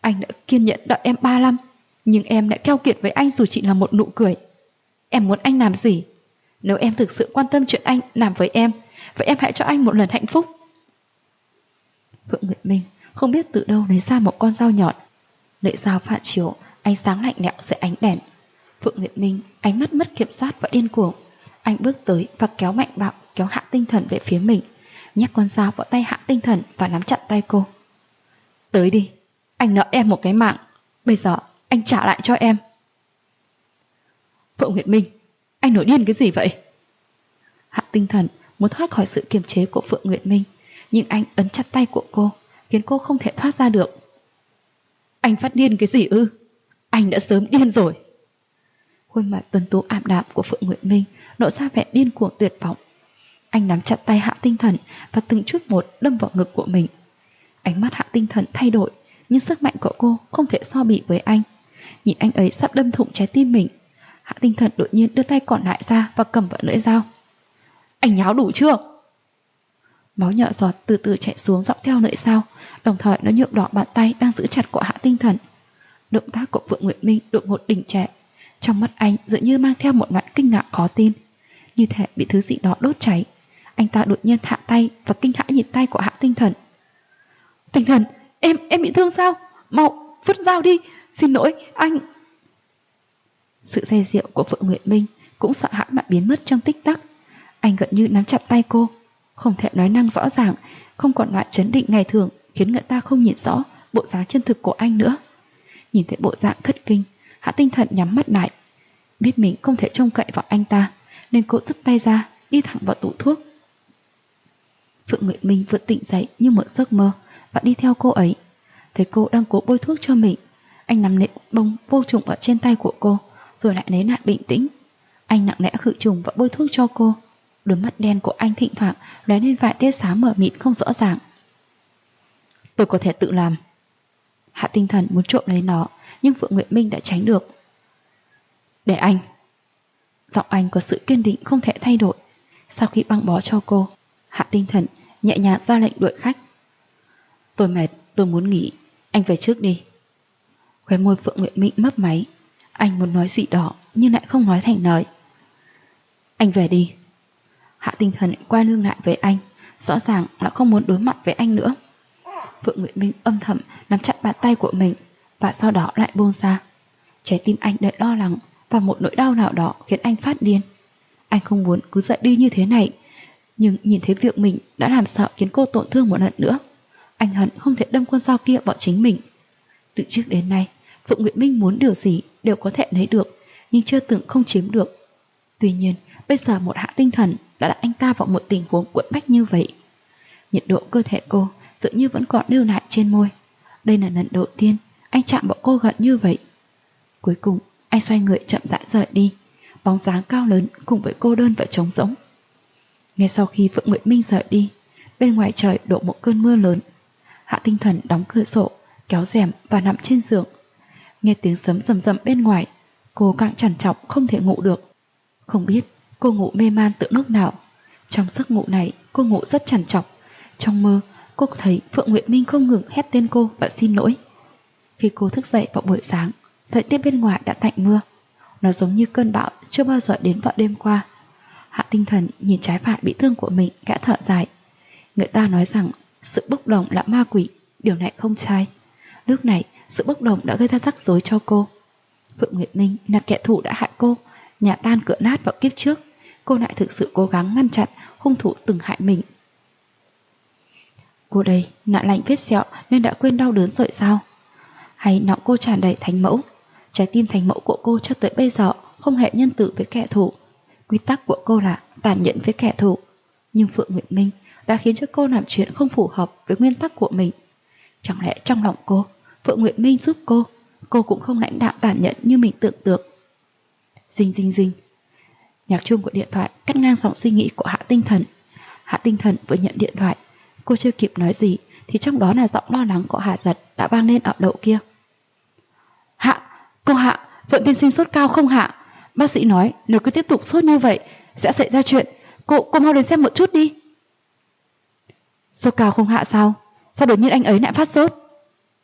Anh đã kiên nhẫn đợi em 3 năm, nhưng em lại keo kiệt với anh dù chỉ là một nụ cười. Em muốn anh làm gì? Nếu em thực sự quan tâm chuyện anh làm với em, vậy em hãy cho anh một lần hạnh phúc. Phượng Nguyệt Minh không biết từ đâu lấy ra một con dao nhọn. Lưỡi dao phản chiếu ánh sáng lạnh lẽo dưới ánh đèn. Phượng Nguyệt Minh ánh mắt mất kiểm soát và điên cuồng. Anh bước tới và kéo mạnh bạo, kéo Hạ Tinh Thần về phía mình, nhét con dao vào tay Hạ Tinh Thần và nắm chặt tay cô. Tới đi, anh nợ em một cái mạng, bây giờ anh trả lại cho em. Phượng Nguyệt Minh, anh nổi điên cái gì vậy? Hạ Tinh Thần muốn thoát khỏi sự kiềm chế của Phượng Nguyệt Minh, nhưng anh ấn chặt tay của cô, khiến cô không thể thoát ra được. Anh phát điên cái gì ư? Anh đã sớm điên rồi. Khuôn mặt tuấn tú ảm đạm của Phượng Nguyệt Minh lộ ra vẻ điên cuồng tuyệt vọng. Anh nắm chặt tay Hạ Tinh Thần và từng chút một đâm vào ngực của mình. Ánh mắt Hạ Tinh Thần thay đổi, nhưng sức mạnh của cô không thể so bì với anh. Nhìn anh ấy sắp đâm thủng trái tim mình, Hạ Tinh Thần đột nhiên đưa tay còn lại ra và cầm vào lưỡi dao. Anh nháo đủ chưa? Máu nhỏ giọt từ từ chảy xuống dọc theo lưỡi dao, đồng thời nó nhuộm đỏ bàn tay đang giữ chặt của Hạ Tinh Thần. Động tác của Phượng Nguyệt Minh đột ngột đình trệ. Trong mắt anh dường như mang theo một loại kinh ngạc khó tin, như thể bị thứ gì đó đốt cháy. Anh ta đột nhiên hạ tay và kinh hãi nhìn tay của Hạ Tinh Thần. Tinh Thần, em bị thương sao? Mau, vứt dao đi, xin lỗi, anh... Sự say rượu của Phượng Nguyệt Minh cũng sợ hãi mà biến mất trong tích tắc. Anh gần như nắm chặt tay cô, không thể nói năng rõ ràng, không còn loại chấn định ngày thường khiến người ta không nhìn rõ bộ dáng chân thực của anh nữa. Nhìn thấy bộ dạng thất kinh, Hạ Tinh Thần nhắm mắt lại. Biết mình không thể trông cậy vào anh ta, nên cô dứt tay ra, đi thẳng vào tủ thuốc. Phượng Nguyệt Minh vừa tỉnh dậy như một giấc mơ và đi theo cô ấy. Thấy cô đang cố bôi thuốc cho mình, anh nắm lấy bông vô trùng ở trên tay của cô, rồi lại lấy lại bình tĩnh. Anh lặng lẽ khử trùng và bôi thuốc cho cô. Đôi mắt đen của anh thỉnh thoảng lóe lên vài tia sáng mờ mịt không rõ ràng. Tôi có thể tự làm. Hạ Tinh Thần muốn trộm lấy nó, nhưng Phượng Nguyệt Minh đã tránh được. Để anh. Giọng anh có sự kiên định không thể thay đổi. Sau khi băng bó cho cô, Hạ Tinh Thần nhẹ nhàng ra lệnh đuổi khách. Tôi mệt, tôi muốn nghỉ, anh về trước đi. Khóe môi Phượng Nguyệt Minh mấp máy. Anh muốn nói gì đó nhưng lại không nói thành lời. Anh về đi. Hạ Tinh Thần quay lưng lại với anh, rõ ràng là không muốn đối mặt với anh nữa. Phượng Nguyệt Minh âm thầm nắm chặt bàn tay của mình và sau đó lại buông ra. Trái tim anh đầy lo lắng và một nỗi đau nào đó khiến anh phát điên. Anh không muốn cứ dậy đi như thế này, nhưng nhìn thấy việc mình đã làm sợ khiến cô tổn thương một lần nữa, anh hận không thể đâm con dao kia vào chính mình. Từ trước đến nay, Phượng Nguyệt Minh muốn điều gì đều có thể lấy được, nhưng chưa từng không chiếm được. Tuy nhiên, bây giờ một Hạ Tinh Thần đã đặt anh ta vào một tình huống quẫn bách như vậy. Nhiệt độ cơ thể cô dường như vẫn còn lưu lại trên môi. Đây là lần đầu tiên anh chạm vào cô gần như vậy. Cuối cùng, anh xoay người chậm rãi rời đi, bóng dáng cao lớn cùng với cô đơn và trống rỗng. Ngay sau khi Phượng Nguyệt Minh rời đi, bên ngoài trời đổ một cơn mưa lớn. Hạ Tinh Thần đóng cửa sổ, kéo rèm và nằm trên giường. Nghe tiếng sấm rầm rầm bên ngoài, cô càng trằn trọc không thể ngủ được. Không biết cô ngủ mê man từ lúc nào. Trong giấc ngủ này, cô ngủ rất trằn trọc. Trong mơ, cô thấy Phượng Nguyệt Minh không ngừng hét tên cô và xin lỗi. Khi cô thức dậy vào buổi sáng, thời tiết bên ngoài đã tạnh mưa. Nó giống như cơn bão chưa bao giờ đến vào đêm qua. Hạ Tinh Thần nhìn trái phải bị thương của mình, gã thở dài. Người ta nói rằng sự bốc đồng là ma quỷ, điều này không sai. Lúc này, sự bốc đồng đã gây ra rắc rối cho cô. Phượng Nguyệt Minh là kẻ thù đã hại cô, nhà tan cửa nát vào kiếp trước. Cô lại thực sự cố gắng ngăn chặn hung thủ từng hại mình. Cô đây nạn lạnh vết sẹo nên đã quên đau đớn rồi sao? Hay nọng cô tràn đầy thánh mẫu? Trái tim thánh mẫu của cô cho tới bây giờ không hề nhân từ với kẻ thù. Quy tắc của cô là tàn nhẫn với kẻ thù. Nhưng Phượng Nguyệt Minh đã khiến cho cô làm chuyện không phù hợp với nguyên tắc của mình. Chẳng lẽ trong lòng cô, Phượng Nguyệt Minh giúp cô cũng không lãnh đạm tàn nhẫn như mình tưởng tượng. Dinh dinh dinh. Nhạc chuông của điện thoại cắt ngang dòng suy nghĩ của Hạ Tinh Thần. Hạ Tinh Thần vừa nhận điện thoại, cô chưa kịp nói gì thì trong đó là giọng lo lắng của Hạ Giật đã vang lên ở đầu kia. Hạ, cô Hạ, Phượng tiên sinh sốt cao không Hạ? Bác sĩ nói nếu cứ tiếp tục sốt như vậy sẽ xảy ra chuyện. Cô mau đến xem một chút đi. Sốt cao không Hạ sao? Sao đột nhiên anh ấy lại phát sốt?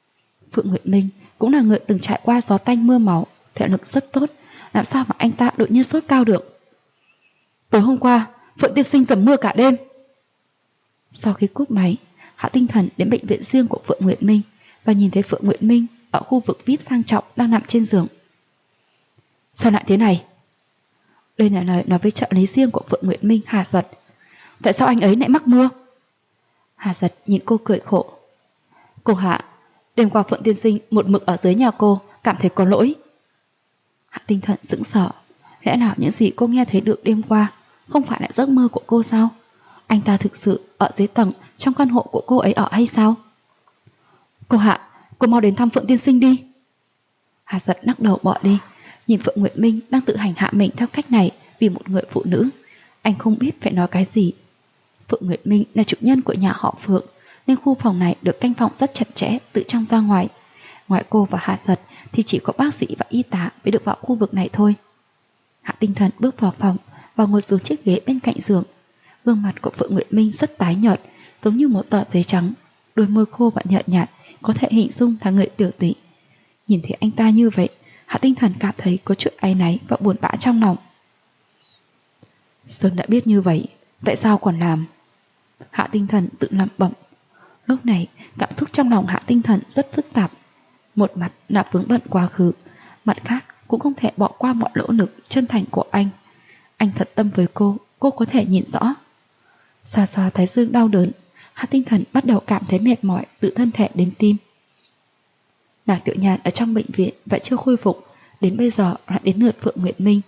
Phượng Nguyệt Minh cũng là người từng trải qua gió tanh mưa máu, thể lực rất tốt, làm sao mà anh ta đột nhiên sốt cao được. Tối hôm qua, Phượng tiên sinh dầm mưa cả đêm. Sau khi cúp máy, Hạ Tinh Thần đến bệnh viện riêng của Phượng Nguyệt Minh và nhìn thấy Phượng Nguyệt Minh ở khu vực VIP sang trọng đang nằm trên giường. Sao lại thế này? Đây là lời nói với trợ lý riêng của Phượng Nguyệt Minh, Hà Giật. Tại sao anh ấy lại mắc mưa? Hà Giật nhìn cô cười khổ. Cô Hạ, đêm qua Phượng tiên sinh một mực ở dưới nhà cô, cảm thấy có lỗi. Hạ Tinh Thần sững sờ. Lẽ nào những gì cô nghe thấy được đêm qua không phải là giấc mơ của cô sao? Anh ta thực sự ở dưới tầng trong căn hộ của cô ấy ở hay sao? Cô Hạ, cô mau đến thăm Phượng tiên sinh đi. Hà Giật lắc đầu bỏ đi. Nhìn Phượng Nguyệt Minh đang tự hành hạ mình theo cách này vì một người phụ nữ, anh không biết phải nói cái gì. Phượng Nguyệt Minh là chủ nhân của nhà họ Phượng, nên khu phòng này được canh phòng rất chặt chẽ từ trong ra ngoài. Ngoài cô và Hà Giật thì chỉ có bác sĩ và y tá mới được vào khu vực này thôi. Hạ Tinh Thần bước vào phòng và ngồi xuống chiếc ghế bên cạnh giường. Gương mặt của Phượng Nguyệt Minh rất tái nhợt, giống như một tờ giấy trắng, đôi môi khô và nhợt nhạt, có thể hình dung là người tiểu tụy. Nhìn thấy anh ta như vậy, Hạ Tinh Thần cảm thấy có chút áy náy và buồn bã trong lòng. Sớm đã biết như vậy, tại sao còn làm? Hạ Tinh Thần tự lẩm bẩm. Lúc này, cảm xúc trong lòng Hạ Tinh Thần rất phức tạp. Một mặt là vướng bận quá khứ, mặt khác cũng không thể bỏ qua mọi nỗ lực chân thành của anh. Anh thật tâm với cô có thể nhìn rõ. Xoa xoa thái dương đau đớn, Hạ Tinh Thần bắt đầu cảm thấy mệt mỏi từ thân thể đến tim. Nàng Tiểu Nhàn ở trong bệnh viện vẫn chưa khôi phục, đến bây giờ lại đến lượt Phượng Nguyệt Minh.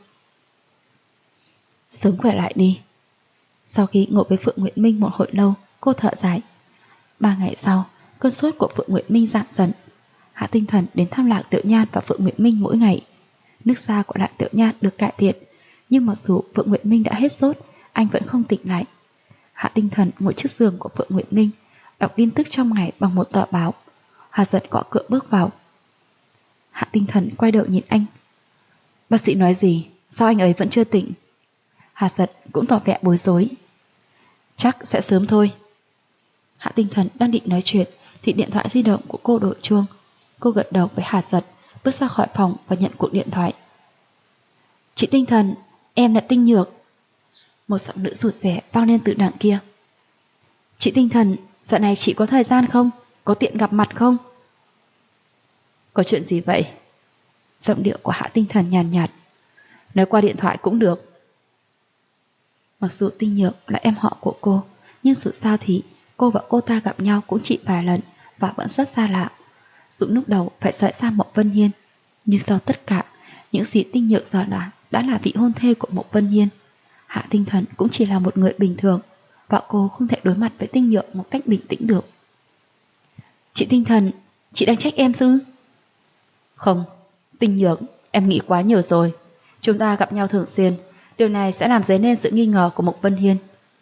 Sớm khỏe lại đi. Sau khi ngồi với Phượng Nguyệt Minh một hồi lâu, cô thở dài. 3 ngày sau, cơn sốt của Phượng Nguyệt Minh giảm dần. Hạ Tinh Thần đến thăm Lạc Tiểu Nhan và Phượng Nguyệt Minh mỗi ngày. Nước da của Lạc Tiểu Nhan được cải thiện, nhưng mặc dù Phượng Nguyệt Minh đã hết sốt, anh vẫn không tỉnh lại. Hạ Tinh Thần ngồi trước giường của Phượng Nguyệt Minh, đọc tin tức trong ngày bằng một tờ báo. Hà Giật gõ cửa bước vào. Hạ Tinh Thần quay đầu nhìn anh. Bác sĩ nói gì? Sao anh ấy vẫn chưa tỉnh? Hà Giật cũng tỏ vẻ bối rối. Chắc sẽ sớm thôi. Hạ Tinh Thần đang định nói chuyện thì điện thoại di động của cô đổ chuông. Cô gật đầu với Hà Giật, bước ra khỏi phòng và nhận cuộc điện thoại. Chị Tinh Thần, em là Tinh Nhược. Một giọng nữ rụt rè vang lên từ đằng kia. Chị Tinh Thần, dạo này chị có thời gian không? Có tiện gặp mặt không? Có chuyện gì vậy? Giọng điệu của Hạ Tinh Thần nhàn nhạt. Nói qua điện thoại cũng được. Mặc dù Tinh Nhược là em họ của cô, nhưng dù sao thì cô và cô ta gặp nhau cũng chỉ vài lần và vẫn rất xa lạ. Dù lúc đầu phải rời xa Mộc Vân Hiên, nhưng sau tất cả, những gì Tinh Nhược giờ đã là vị hôn thê của Mộc Vân Hiên. Hạ Tinh Thần cũng chỉ là một người bình thường, và cô không thể đối mặt với Tinh Nhược một cách bình tĩnh được. Chị Tinh Thần, chị đang trách em ư? Không, Tinh Nhược, em nghĩ quá nhiều rồi. Chúng ta gặp nhau thường xuyên, điều này sẽ làm dấy lên sự nghi ngờ của Mộc Vân Hiên.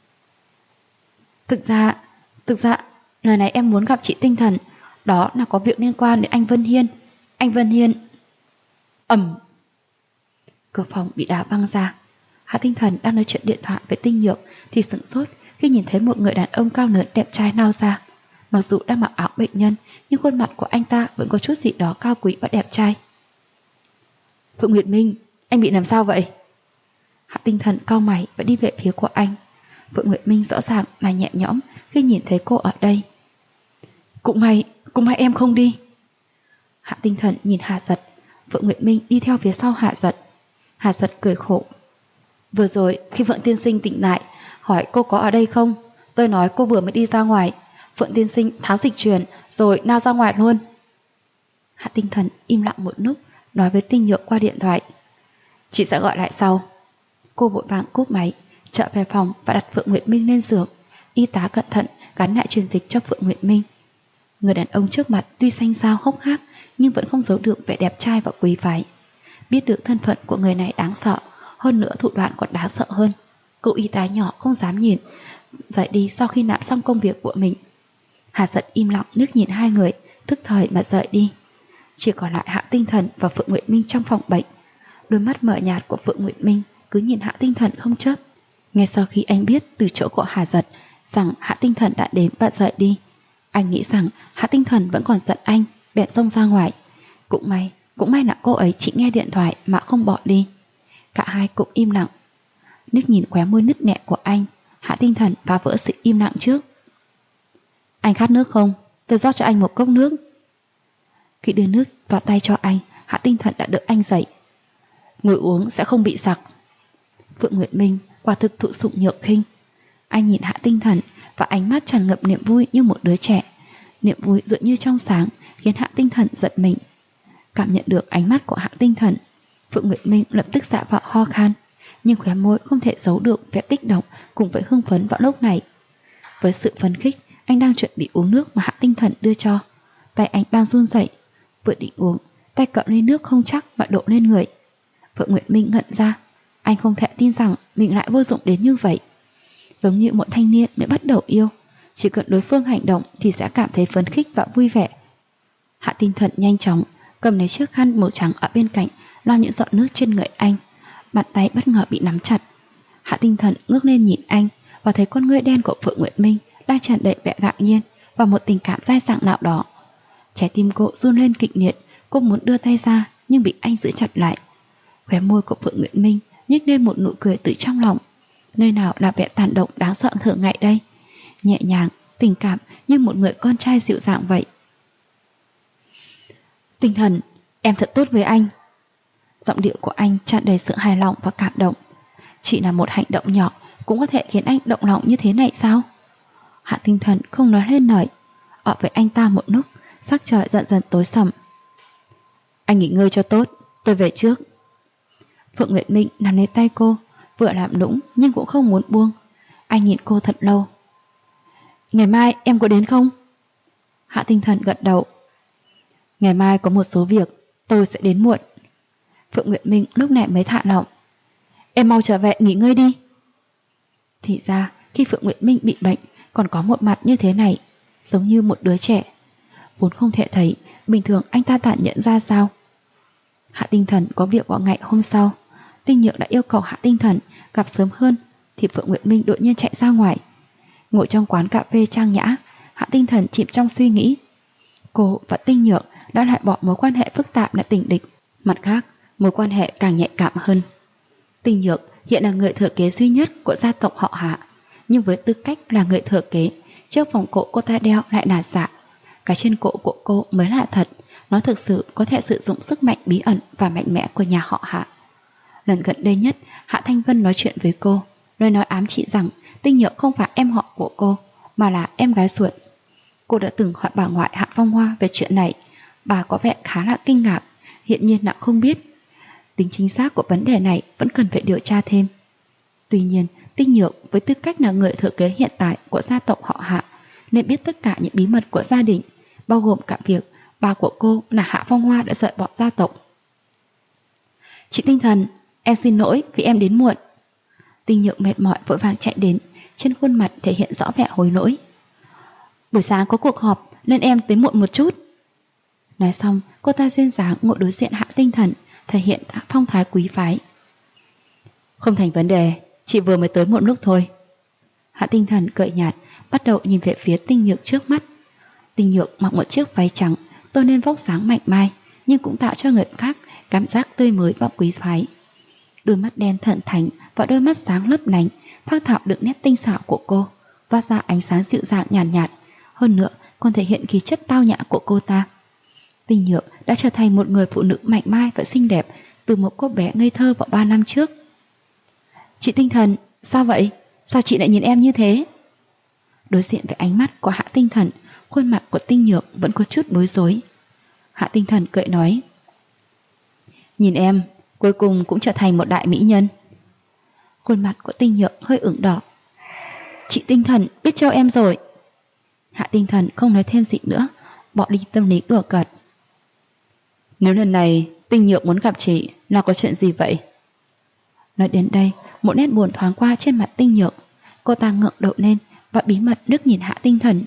Thực ra, lần này em muốn gặp chị Tinh Thần, đó là có việc liên quan đến anh Vân Hiên. Anh Vân Hiên... Cửa phòng bị đá văng ra. Hạ Tinh Thần đang nói chuyện điện thoại với Tinh Nhược thì sửng sốt khi nhìn thấy một người đàn ông cao lớn đẹp trai lao ra. Mặc dù đang mặc áo bệnh nhân, nhưng khuôn mặt của anh ta vẫn có chút gì đó cao quý và đẹp trai. Phượng Nguyệt Minh, anh bị làm sao vậy? Hạ Tinh Thần cau mày và đi về phía của anh. Phượng Nguyệt Minh rõ ràng là nhẹ nhõm khi nhìn thấy cô ở đây. Cũng may em không đi. Hạ Tinh Thần nhìn Hà Giật. Phượng Nguyệt Minh đi theo phía sau Hà Giật. Hà Giật cười khổ. Vừa rồi khi Phượng tiên sinh tỉnh lại, hỏi cô có ở đây không, tôi nói cô vừa mới đi ra ngoài. Phượng tiên sinh tháo dịch truyền rồi nao ra ngoài luôn. Hạ Tinh Thần im lặng một lúc, nói với Tinh Nhược qua điện thoại. Chị sẽ gọi lại sau. Cô vội vàng cúp máy, trở về phòng và đặt Phượng Nguyệt Minh lên giường. Y tá cẩn thận gắn lại truyền dịch cho Phượng Nguyệt Minh. Người đàn ông trước mặt tuy xanh xao hốc hác, nhưng vẫn không giấu được vẻ đẹp trai và quý phái. Biết được thân phận của người này đáng sợ, hơn nữa thủ đoạn còn đáng sợ hơn. Cô y tá nhỏ không dám nhìn, dậy đi sau khi làm xong công việc của mình. Hà Giật im lặng liếc nhìn hai người, thức thời mà rời đi. Chỉ còn lại Hạ Tinh Thần và Phượng Nguyệt Minh trong phòng bệnh. Đôi mắt mờ nhạt của Phượng Nguyệt Minh cứ nhìn Hạ Tinh Thần không chớp. Ngay sau khi anh biết từ chỗ của Hà Giật rằng Hạ Tinh Thần đã đến và rời đi, anh nghĩ rằng Hạ Tinh Thần vẫn còn giận anh, bèn xông ra ngoài. Cũng may là cô ấy chỉ nghe điện thoại mà không bỏ đi. Cả hai cũng im lặng. Nước nhìn khóe môi nứt nẻ của anh, Hạ Tinh Thần phá vỡ sự im lặng trước. Anh khát nước không? Tôi rót cho anh một cốc nước. Khi đưa nước vào tay cho anh, Hạ Tinh Thần đã đỡ anh dậy. Ngồi uống sẽ không bị sặc. Phượng Nguyệt Minh quả thực thụ sủng nhược khinh. Anh nhìn Hạ Tinh Thần và ánh mắt tràn ngập niềm vui như một đứa trẻ. Niềm vui dựa như trong sáng khiến Hạ Tinh Thần giật mình. Cảm nhận được ánh mắt của Hạ Tinh Thần, Phượng Nguyệt Minh lập tức giả vờ ho khan, nhưng khóe môi không thể giấu được vẻ kích động cùng với hưng phấn vào lúc này. Với sự phấn khích, anh đang chuẩn bị uống nước mà Hạ Tinh Thần đưa cho. Tay anh đang run rẩy, vừa định uống, tay cọ ly nước không chắc mà đổ lên người. Phượng Nguyệt Minh ngẩn ra, anh không thể tin rằng mình lại vô dụng đến như vậy. Giống như một thanh niên mới bắt đầu yêu, chỉ cần đối phương hành động thì sẽ cảm thấy phấn khích và vui vẻ. Hạ Tinh Thần nhanh chóng cầm lấy chiếc khăn màu trắng ở bên cạnh, lau những giọt nước trên người anh. Bàn tay bất ngờ bị nắm chặt. Hạ Tinh Thần ngước lên nhìn anh và thấy con ngươi đen của Phượng Nguyệt Minh đang tràn đầy vẻ ngạc nhiên và một tình cảm dai dẳng nào đó. Trái tim cô run lên kịch liệt, cô muốn đưa tay ra nhưng bị anh giữ chặt lại. Khóe môi của Phượng Nguyệt Minh nhếch lên một nụ cười từ trong lòng. Nơi nào là vẻ tàn động đáng sợ thường ngày đây? Nhẹ nhàng, tình cảm như một người con trai dịu dàng vậy. Tinh Thần, em thật tốt với anh. Giọng điệu của anh tràn đầy sự hài lòng và cảm động. Chỉ là một hành động nhỏ cũng có thể khiến anh động lòng như thế này sao? Hạ Tinh Thần không nói lên lời. Ở với anh ta một lúc, sắc trời dần dần tối sầm. Anh nghỉ ngơi cho tốt, tôi về trước. Phượng Nguyệt Minh nắm lấy tay cô, vừa làm nũng nhưng cũng không muốn buông. Anh nhìn cô thật lâu. Ngày mai em có đến không? Hạ Tinh Thần gật đầu. Ngày mai có một số việc, tôi sẽ đến muộn. Phượng Nguyệt Minh lúc này mới thả lỏng. Em mau trở về nghỉ ngơi đi. Thì ra khi Phượng Nguyệt Minh bị bệnh còn có một mặt như thế này, giống như một đứa trẻ. Vốn không thể thấy, bình thường anh ta tản nhận ra sao. Hạ Tinh Thần có việc vào ngày hôm sau. Tinh Nhược đã yêu cầu Hạ Tinh Thần gặp sớm hơn, thì Phượng Nguyệt Minh đột nhiên chạy ra ngoài. Ngồi trong quán cà phê trang nhã, Hạ Tinh Thần chìm trong suy nghĩ. Cô và Tinh Nhược đã loại bỏ mối quan hệ phức tạp là tình địch. Mặt khác, mối quan hệ càng nhạy cảm hơn. Tinh Nhược hiện là người thừa kế duy nhất của gia tộc họ Hạ, nhưng với tư cách là người thừa kế, chiếc vòng cổ cô ta đeo lại là giả. Cái trên cổ của cô mới là thật, nó thực sự có thể sử dụng sức mạnh bí ẩn và mạnh mẽ của nhà họ Hạ. Lần gần đây nhất, Hạ Thanh Vân nói chuyện với cô, lời nói ám chỉ rằng Tinh Nhược không phải em họ của cô, mà là em gái ruột. Cô đã từng hỏi bà ngoại Hạ Phong Hoa về chuyện này. Bà có vẻ khá là kinh ngạc, hiện nhiên là không biết. Tính chính xác của vấn đề này vẫn cần phải điều tra thêm. Tuy nhiên, Tinh Nhược với tư cách là người thừa kế hiện tại của gia tộc họ Hạ nên biết tất cả những bí mật của gia đình, bao gồm cả việc bà của cô là Hạ Phong Hoa đã rời bỏ gia tộc. Chị Tinh Thần, em xin lỗi vì em đến muộn. Tinh Nhược mệt mỏi vội vàng chạy đến, trên khuôn mặt thể hiện rõ vẻ hối lỗi. Buổi sáng có cuộc họp nên em tới muộn một chút. Nói xong, cô ta duyên dáng ngồi đối diện Hạ Tinh Thần, thể hiện phong thái quý phái. Không thành vấn đề, chị vừa mới tới muộn lúc thôi. Hạ Tinh Thần cười nhạt, bắt đầu nhìn về phía Tinh Nhược trước mắt. Tinh Nhược mặc một chiếc váy trắng, tôn lên vóc dáng mạnh mai, nhưng cũng tạo cho người khác cảm giác tươi mới và quý phái. Đôi mắt đen thận thánh và đôi mắt sáng lấp lánh phác thảo được nét tinh xảo của cô, phát ra ánh sáng dịu dàng nhàn nhạt, hơn nữa còn thể hiện khí chất tao nhã của cô ta. Tinh Nhược đã trở thành một người phụ nữ mạnh mai và xinh đẹp từ một cô bé ngây thơ vào 3 năm trước. Chị Tinh Thần, sao vậy? Sao chị lại nhìn em như thế? Đối diện với ánh mắt của Hạ Tinh Thần, khuôn mặt của Tinh Nhược vẫn có chút bối rối. Hạ Tinh Thần cười nói, nhìn em, cuối cùng cũng trở thành một đại mỹ nhân. Khuôn mặt của Tinh Nhược hơi ửng đỏ. Chị Tinh Thần biết trêu em rồi. Hạ Tinh Thần không nói thêm gì nữa, bỏ đi tâm lý đùa cợt. Nếu lần này Tinh Nhược muốn gặp chị là có chuyện gì vậy? Nói đến đây, một nét buồn thoáng qua trên mặt Tinh Nhược. Cô ta ngượng đầu lên và bí mật nước nhìn Hạ Tinh Thần.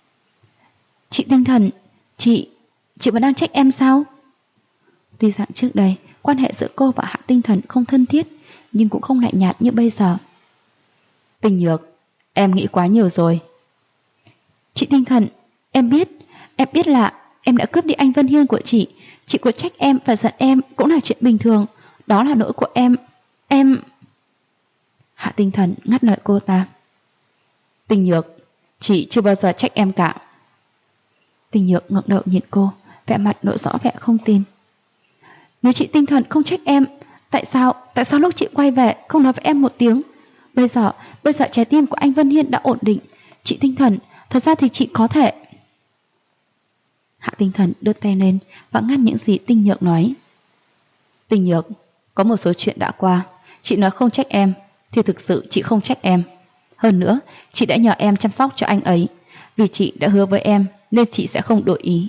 Chị Tinh Thần, chị vẫn đang trách em sao? Tuy rằng trước đây quan hệ giữa cô và Hạ Tinh Thần không thân thiết, nhưng cũng không lạnh nhạt như bây giờ. Tinh Nhược, em nghĩ quá nhiều rồi. Chị Tinh Thần, em biết em đã cướp đi anh Vân Hiên của chị có trách em và giận em cũng là chuyện bình thường. Đó là lỗi của em. Hạ Tinh Thần ngắt lời cô ta. Tinh Nhược, chị chưa bao giờ trách em cả. Tinh Nhược ngẩng đầu nhìn cô, vẻ mặt lộ rõ vẻ không tin. Nếu chị Tinh Thần không trách em, tại sao lúc chị quay về không nói với em một tiếng? Bây giờ trái tim của anh Vân Hiên đã ổn định. Chị Tinh Thần, thật ra thì chị có thể. Hạ Tinh Thần đưa tay lên và ngăn những gì Tinh Nhược nói. Tinh Nhược, có một số chuyện đã qua. Chị nói không trách em thì thực sự chị không trách em. Hơn nữa, chị đã nhờ em chăm sóc cho anh ấy. Vì chị đã hứa với em nên chị sẽ không đổi ý.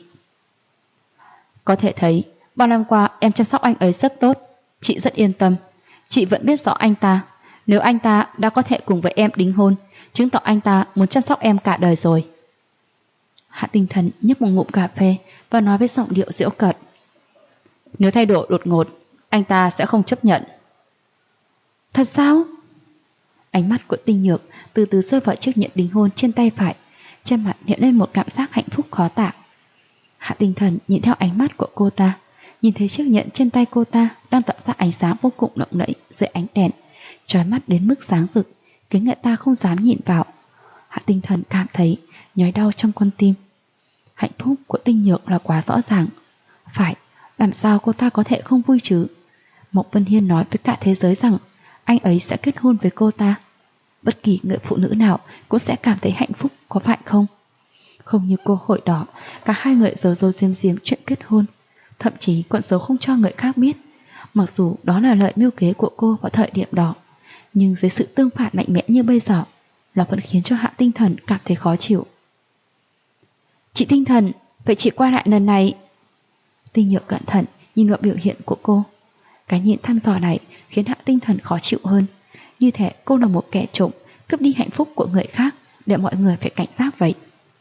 Có thể thấy, bao năm qua em chăm sóc anh ấy rất tốt. Chị rất yên tâm. Chị vẫn biết rõ anh ta. Nếu anh ta đã có thể cùng với em đính hôn, chứng tỏ anh ta muốn chăm sóc em cả đời rồi. Hạ Tinh Thần nhấp một ngụm cà phê và nói với giọng điệu giễu cợt. Nếu thay đổi đột ngột, anh ta sẽ không chấp nhận. Thật sao? Ánh mắt của Tinh Nhược từ từ rơi vào chiếc nhẫn đính hôn trên tay phải, trên mặt hiện lên một cảm giác hạnh phúc khó tả. Hạ Tinh Thần nhìn theo ánh mắt của cô ta, nhìn thấy chiếc nhẫn trên tay cô ta đang tỏa ra ánh sáng vô cùng lộng lẫy dưới ánh đèn, chói mắt đến mức sáng rực, khiến người ta không dám nhìn vào. Hạ Tinh Thần cảm thấy nhói đau trong con tim. Hạnh phúc của Tinh Nhược là quá rõ ràng. Phải, làm sao cô ta có thể không vui chứ? Mộc Vân Hiên nói với cả thế giới rằng anh ấy sẽ kết hôn với cô ta. Bất kỳ người phụ nữ nào cũng sẽ cảm thấy hạnh phúc, có phải không? Không như cô hội đó, cả hai người giấu giếm chuyện kết hôn, thậm chí còn giấu không cho người khác biết. Mặc dù đó là lời mưu kế của cô vào thời điểm đó, nhưng dưới sự tương phản mạnh mẽ như bây giờ, nó vẫn khiến cho Hạ Tinh Thần cảm thấy khó chịu. Chị Tinh Thần, vậy chị qua lại lần này. Tinh Nhược cẩn thận nhìn vào biểu hiện của cô. Cái nhìn thăm dò này khiến Hạ Tinh Thần khó chịu hơn. Như thể cô là một kẻ trộm, cướp đi hạnh phúc của người khác, để mọi người phải cảnh giác vậy.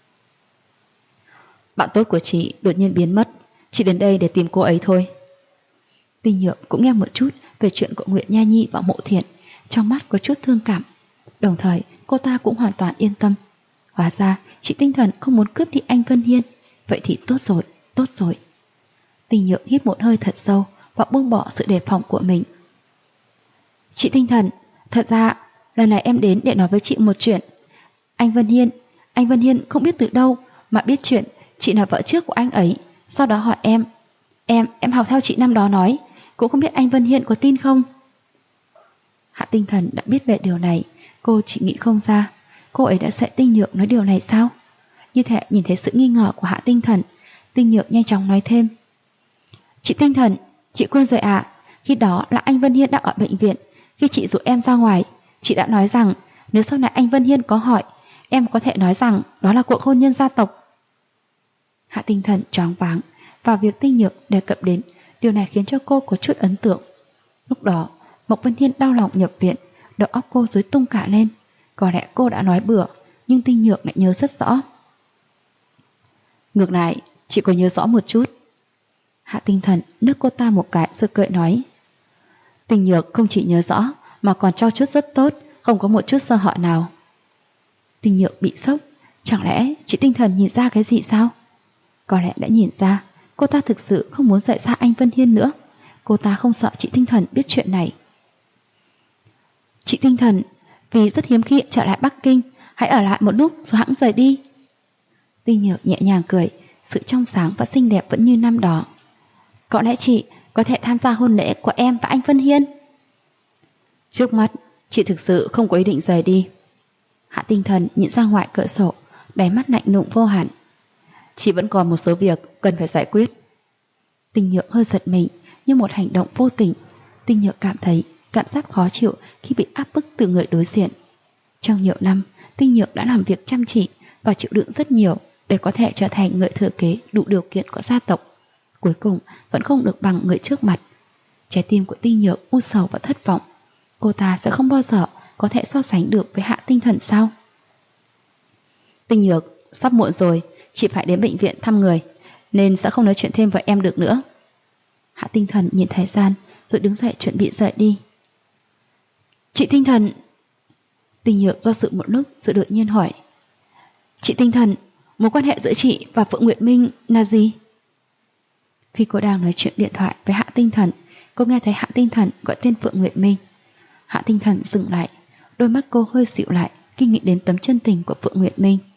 Bạn tốt của chị đột nhiên biến mất. Chị đến đây để tìm cô ấy thôi. Tinh Nhược cũng nghe một chút về chuyện của Nguyệt Nha Nhi và Mộ Thiện, trong mắt có chút thương cảm. Đồng thời cô ta cũng hoàn toàn yên tâm. Hóa ra chị Tinh Thần không muốn cướp đi anh Vân Hiên. Vậy thì tốt rồi. Tinh Nhược hít một hơi thật sâu và buông bỏ sự đề phòng của mình. Chị Tinh Thần, thật ra lần này em đến để nói với chị một chuyện. Anh Vân Hiên không biết từ đâu mà biết chuyện chị là vợ trước của anh ấy. Sau đó hỏi em học theo chị năm đó nói, cũng không biết anh Vân Hiên có tin không. Hạ Tinh Thần đã biết về điều này, cô chỉ nghĩ không ra. Cô ấy đã sợ Tinh Nhược nói điều này sao? Như thể nhìn thấy sự nghi ngờ của Hạ Tinh Thần, Tinh Nhược nhanh chóng nói thêm. Chị Tinh Thần, chị quên rồi ạ. Khi đó là anh Vân Hiên đang ở bệnh viện. Khi chị dụ em ra ngoài, chị đã nói rằng nếu sau này anh Vân Hiên có hỏi, em có thể nói rằng đó là cuộc hôn nhân gia tộc. Hạ Tinh Thần choáng váng, và việc Tinh Nhược đề cập đến điều này khiến cho cô có chút ấn tượng. Lúc đó Mộc Vân Hiên đau lòng nhập viện, đầu óc cô rối tung cả lên. Có lẽ cô đã nói bừa, nhưng Tinh Nhược lại nhớ rất rõ. Ngược lại, chị có nhớ rõ một chút. Hạ Tinh Thần nức cô ta một cái rồi cười nói. Tinh Nhược không chỉ nhớ rõ mà còn trau chuốt rất tốt, không có một chút sơ hở nào. Tinh Nhược bị sốc. Chẳng lẽ chị Tinh Thần nhìn ra cái gì sao? Có lẽ đã nhìn ra. Cô ta thực sự không muốn rời xa anh Vân Hiên nữa. Cô ta không sợ chị Tinh Thần biết chuyện này. Chị Tinh Thần, vì rất hiếm khi trở lại Bắc Kinh, hãy ở lại một lúc rồi hẵng rời đi. Tinh Nhược nhẹ nhàng cười, sự trong sáng và xinh đẹp vẫn như năm đó. Có lẽ chị có thể tham gia hôn lễ của em và anh Vân Hiên. Trước mắt, chị thực sự không có ý định rời đi. Hạ Tinh Thần nhìn ra ngoài cửa sổ, đáy mắt lạnh lùng vô hạn. Chị vẫn còn một số việc cần phải giải quyết. Tinh Nhược hơi giật mình, như một hành động vô tình. Tinh Nhược cảm thấy cảm giác khó chịu khi bị áp bức từ người đối diện. Trong nhiều năm, Tinh Nhược đã làm việc chăm chỉ và chịu đựng rất nhiều để có thể trở thành người thừa kế đủ điều kiện của gia tộc. Cuối cùng vẫn không được bằng người trước mặt. Trái tim của Tinh Nhược u sầu và thất vọng. Cô ta sẽ không bao giờ có thể so sánh được với Hạ Tinh Thần sao? Tinh Nhược, sắp muộn rồi, chị phải đến bệnh viện thăm người, nên sẽ không nói chuyện thêm với em được nữa. Hạ Tinh Thần nhìn thời gian rồi đứng dậy chuẩn bị rời đi. Chị Tinh Thần. Tinh Nhược do dự một lúc rồi đột nhiên hỏi. Chị Tinh Thần, mối quan hệ giữa chị và Phượng Nguyệt Minh là gì? Khi cô đang nói chuyện điện thoại với Hạ Tinh Thần, cô nghe thấy Hạ Tinh Thần gọi tên Phượng Nguyệt Minh. Hạ Tinh Thần dừng lại, đôi mắt cô hơi dịu lại khi nghĩ đến tấm chân tình của Phượng Nguyệt Minh.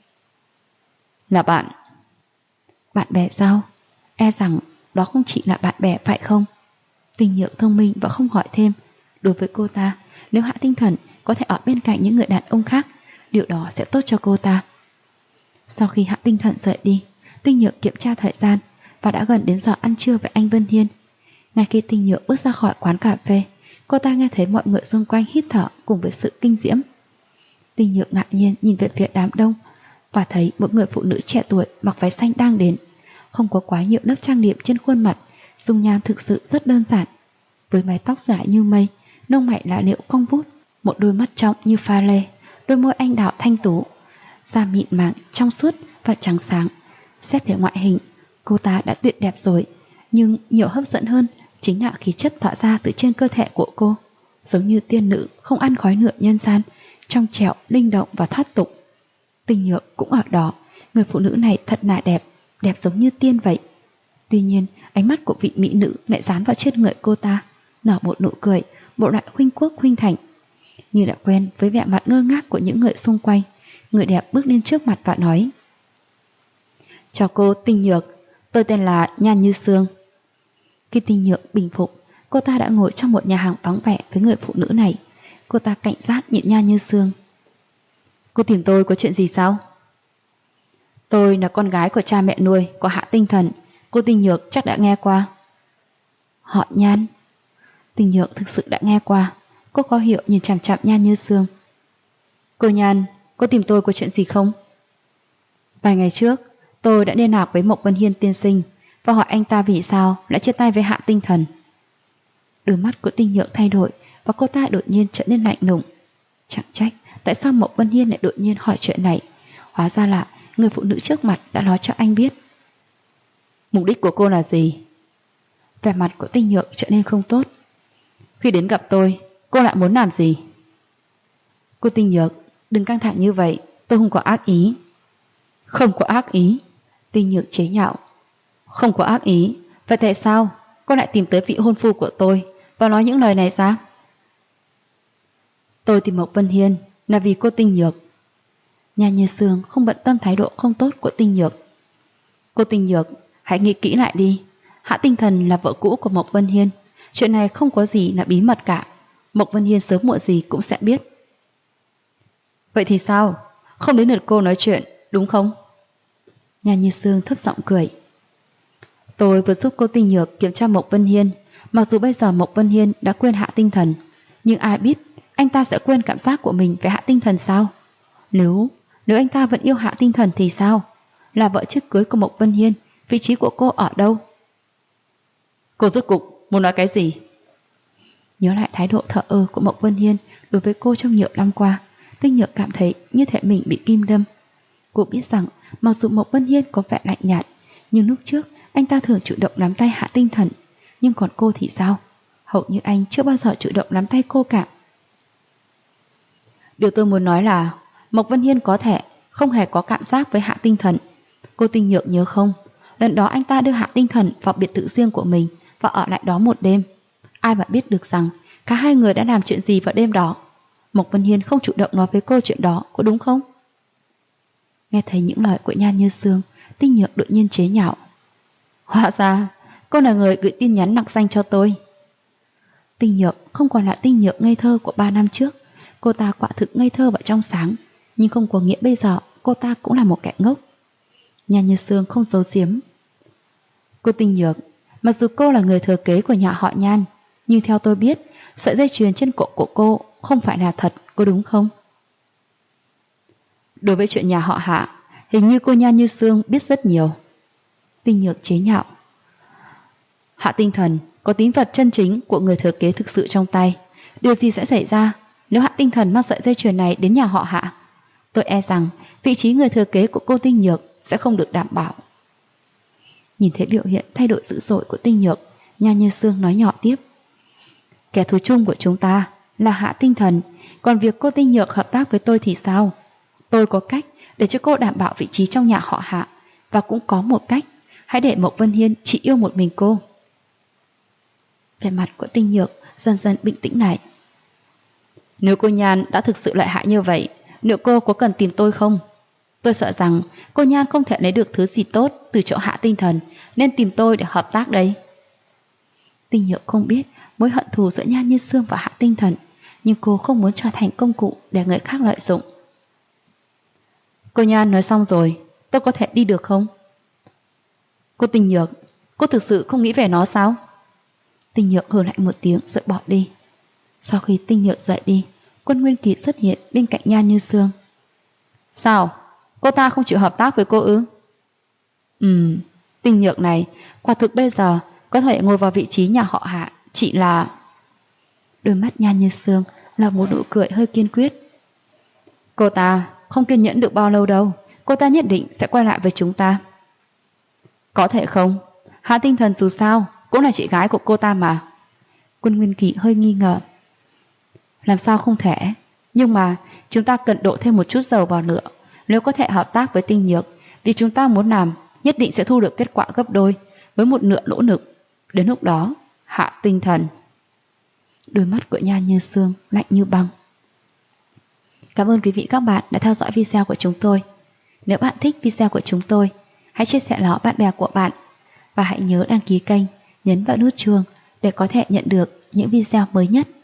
Là bạn. Bạn bè sao? E rằng đó không chỉ là bạn bè phải không? Tinh Nhược thông minh và không hỏi thêm. Đối với cô ta, nếu Hạ Tinh Thần có thể ở bên cạnh những người đàn ông khác, điều đó sẽ tốt cho cô ta. Sau khi Hạ Tinh Thần rời đi, Tinh Nhược kiểm tra thời gian và đã gần đến giờ ăn trưa với anh Vân Hiên. Ngay khi Tinh Nhược bước ra khỏi quán cà phê, cô ta nghe thấy mọi người xung quanh hít thở cùng với sự kinh diễm. Tinh Nhược ngạc nhiên nhìn về phía đám đông và thấy một người phụ nữ trẻ tuổi mặc váy xanh đang đến. Không có quá nhiều lớp trang điểm trên khuôn mặt, dung nhan thực sự rất đơn giản. Với mái tóc dài như mây, lông mày lá liễu cong vút, một đôi mắt trong như pha lê, đôi môi anh đào thanh tú, da mịn màng trong suốt và trắng sáng. Xét về ngoại hình, cô ta đã tuyệt đẹp rồi, nhưng nhiều hấp dẫn hơn chính là khí chất tỏa ra từ trên cơ thể của cô, giống như tiên nữ không ăn khói lửa nhân gian, trong trẻo, linh động và thoát tục. Tinh Nhược cũng ở đó, người phụ nữ này thật là đẹp, đẹp giống như tiên vậy. Tuy nhiên, ánh mắt của vị mỹ nữ lại dán vào trên người cô ta, nở một nụ cười, bộ loại khuynh quốc khuynh thành. Như đã quen với vẻ mặt ngơ ngác của những người xung quanh, người đẹp bước lên trước mặt và nói: Chào cô Tinh Nhược, tôi tên là Nhan Như Sương. Khi Tinh Nhược bình phục, cô ta đã ngồi trong một nhà hàng vắng vẻ với người phụ nữ này. Cô ta cảnh giác nhìn Nhan Như Sương. Cô tìm tôi có chuyện gì sao? Tôi là con gái của cha mẹ nuôi của Hạ Tinh Thần, cô Tinh Nhược chắc đã nghe qua. Họ Nhan. Tinh Nhược thực sự đã nghe qua. Cô khó hiểu nhìn chằm chằm Nhan Như Sương. Cô Nhan, cô tìm tôi có chuyện gì không? Vài ngày trước, tôi đã liên lạc với Mộc Vân Hiên tiên sinh và hỏi anh ta vì sao lại chia tay với Hạ Tinh Thần. Đôi mắt của Tinh Nhược thay đổi và cô ta đột nhiên trở nên lạnh lùng. Chẳng trách tại sao Mộc Vân Hiên lại đột nhiên hỏi chuyện này. Hóa ra là người phụ nữ trước mặt đã nói cho anh biết. Mục đích của cô là gì? Vẻ mặt của Tinh Nhược trở nên không tốt. Khi đến gặp tôi, cô lại muốn làm gì? Cô Tinh Nhược, đừng căng thẳng như vậy, tôi không có ác ý. Không có ác ý? Tinh Nhược chế nhạo. Không có ác ý, vậy tại sao cô lại tìm tới vị hôn phu của tôi và nói những lời này ra? Tôi tìm Mộc Vân Hiên là vì cô Tinh Nhược. Nhan Như Sương không bận tâm thái độ không tốt của Tinh Nhược. Cô Tinh Nhược, hãy nghĩ kỹ lại đi. Hạ Tinh Thần là vợ cũ của Mộc Vân Hiên. Chuyện này không có gì là bí mật cả. Mộc Vân Hiên sớm muộn gì cũng sẽ biết. Vậy thì sao? Không đến lượt cô nói chuyện, đúng không? Nhan Như Sương thấp giọng cười. Tôi vừa giúp cô Tinh Nhược kiểm tra Mộc Vân Hiên. Mặc dù bây giờ Mộc Vân Hiên đã quên Hạ Tinh Thần, nhưng ai biết anh ta sẽ quên cảm giác của mình về Hạ Tinh Thần sao? Nếu anh ta vẫn yêu Hạ Tinh Thần thì sao? Là vợ trước cưới của Mộc Vân Hiên, vị trí của cô ở đâu? Cô rốt cục muốn nói cái gì? Nhớ lại thái độ thờ ơ của Mộc Vân Hiên đối với cô trong nhiều năm qua, Tinh Nhược cảm thấy như thể mình bị kim đâm. Cô biết rằng mặc dù Mộc Vân Hiên có vẻ lạnh nhạt, nhưng lúc trước anh ta thường chủ động nắm tay Hạ Tinh Thần. Nhưng còn cô thì sao? Hầu như anh chưa bao giờ chủ động nắm tay cô cả. Điều tôi muốn nói là Mộc Vân Hiên có thể không hề có cảm giác với Hạ Tinh Thần. Cô Tinh Nhược nhớ không? Lần đó anh ta đưa Hạ Tinh Thần vào biệt thự riêng của mình và ở lại đó một đêm. Ai mà biết được rằng cả hai người đã làm chuyện gì vào đêm đó. Mộc Vân Hiên không chủ động nói với cô chuyện đó, có đúng không? Nghe thấy những lời của Nhan Như Sương, Tinh Nhược đột nhiên chế nhạo. Hóa ra cô là người gửi tin nhắn nặc danh cho tôi. Tinh Nhược không còn là Tinh Nhược ngây thơ của 3 năm trước. Cô ta quả thực ngây thơ và trong sáng, nhưng không có nghĩa bây giờ cô ta cũng là một kẻ ngốc. Nhan Như Sương không giấu giếm. Cô Tinh Nhược, mặc dù cô là người thừa kế của nhà họ Nhan, nhưng theo tôi biết, sợi dây chuyền trên cổ của cô không phải là thật, có đúng không? Đối với chuyện nhà họ Hạ, hình như cô Nhan Như Sương biết rất nhiều. Tinh Nhược chế nhạo. Hạ Tinh Thần có tín vật chân chính của người thừa kế thực sự trong tay. Điều gì sẽ xảy ra nếu Hạ Tinh Thần mang sợi dây chuyền này đến nhà họ Hạ? Tôi e rằng vị trí người thừa kế của cô Tinh Nhược sẽ không được đảm bảo. Nhìn thấy biểu hiện thay đổi dữ dội của Tinh Nhược, Nhan Như Sương nói nhỏ tiếp. Kẻ thù chung của chúng ta là Hạ Tinh Thần, còn việc cô Tinh Nhược hợp tác với tôi thì sao? Tôi có cách để cho cô đảm bảo vị trí trong nhà họ Hạ, và cũng có một cách hãy để Mộc Vân Hiên chỉ yêu một mình cô. Vẻ mặt của Tinh Nhược dần dần bình tĩnh lại. Nếu cô Nhan đã thực sự lợi hại như vậy, liệu cô có cần tìm tôi không? Tôi sợ rằng cô Nhan không thể lấy được thứ gì tốt từ chỗ Hạ Tinh Thần, nên tìm tôi để hợp tác đây. Tinh Nhược không biết mối hận thù giữa Nhan Như Sương và Hạ Tinh Thần, nhưng cô không muốn trở thành công cụ để người khác lợi dụng. Cô Nhan nói xong rồi, tôi có thể đi được không? Cô Tinh Nhược, cô thực sự không nghĩ về nó sao? Tinh Nhược hừ lạnh một tiếng rồi bỏ đi. Sau khi Tinh Nhược rời đi, Quân Nguyên Kỳ xuất hiện bên cạnh Nhan Như Sương. Sao? Cô ta không chịu hợp tác với cô ư? Tinh Nhược này, quả thực bây giờ có thể ngồi vào vị trí nhà họ Hạ, chỉ là... Đôi mắt Nhan Như Sương là một nụ cười hơi kiên quyết. Cô ta không kiên nhẫn được bao lâu đâu, cô ta nhất định sẽ quay lại với chúng ta. Có thể không? Hạ Tinh Thần dù sao cũng là chị gái của cô ta mà. Quân Nguyên Kỳ hơi nghi ngờ. Làm sao không thể? Nhưng mà chúng ta cần đổ thêm một chút dầu vào lửa. Nếu có thể hợp tác với Tinh Nhược, vì chúng ta muốn làm nhất định sẽ thu được kết quả gấp đôi với một nửa nỗ lực. Đến lúc đó, Hạ Tinh Thần. Đôi mắt của Nhan Như Sương lạnh như băng. Cảm ơn quý vị các bạn đã theo dõi video của chúng tôi. Nếu bạn thích video của chúng tôi, hãy chia sẻ nó bạn bè của bạn. Và hãy nhớ đăng ký kênh, nhấn vào nút chuông để có thể nhận được những video mới nhất.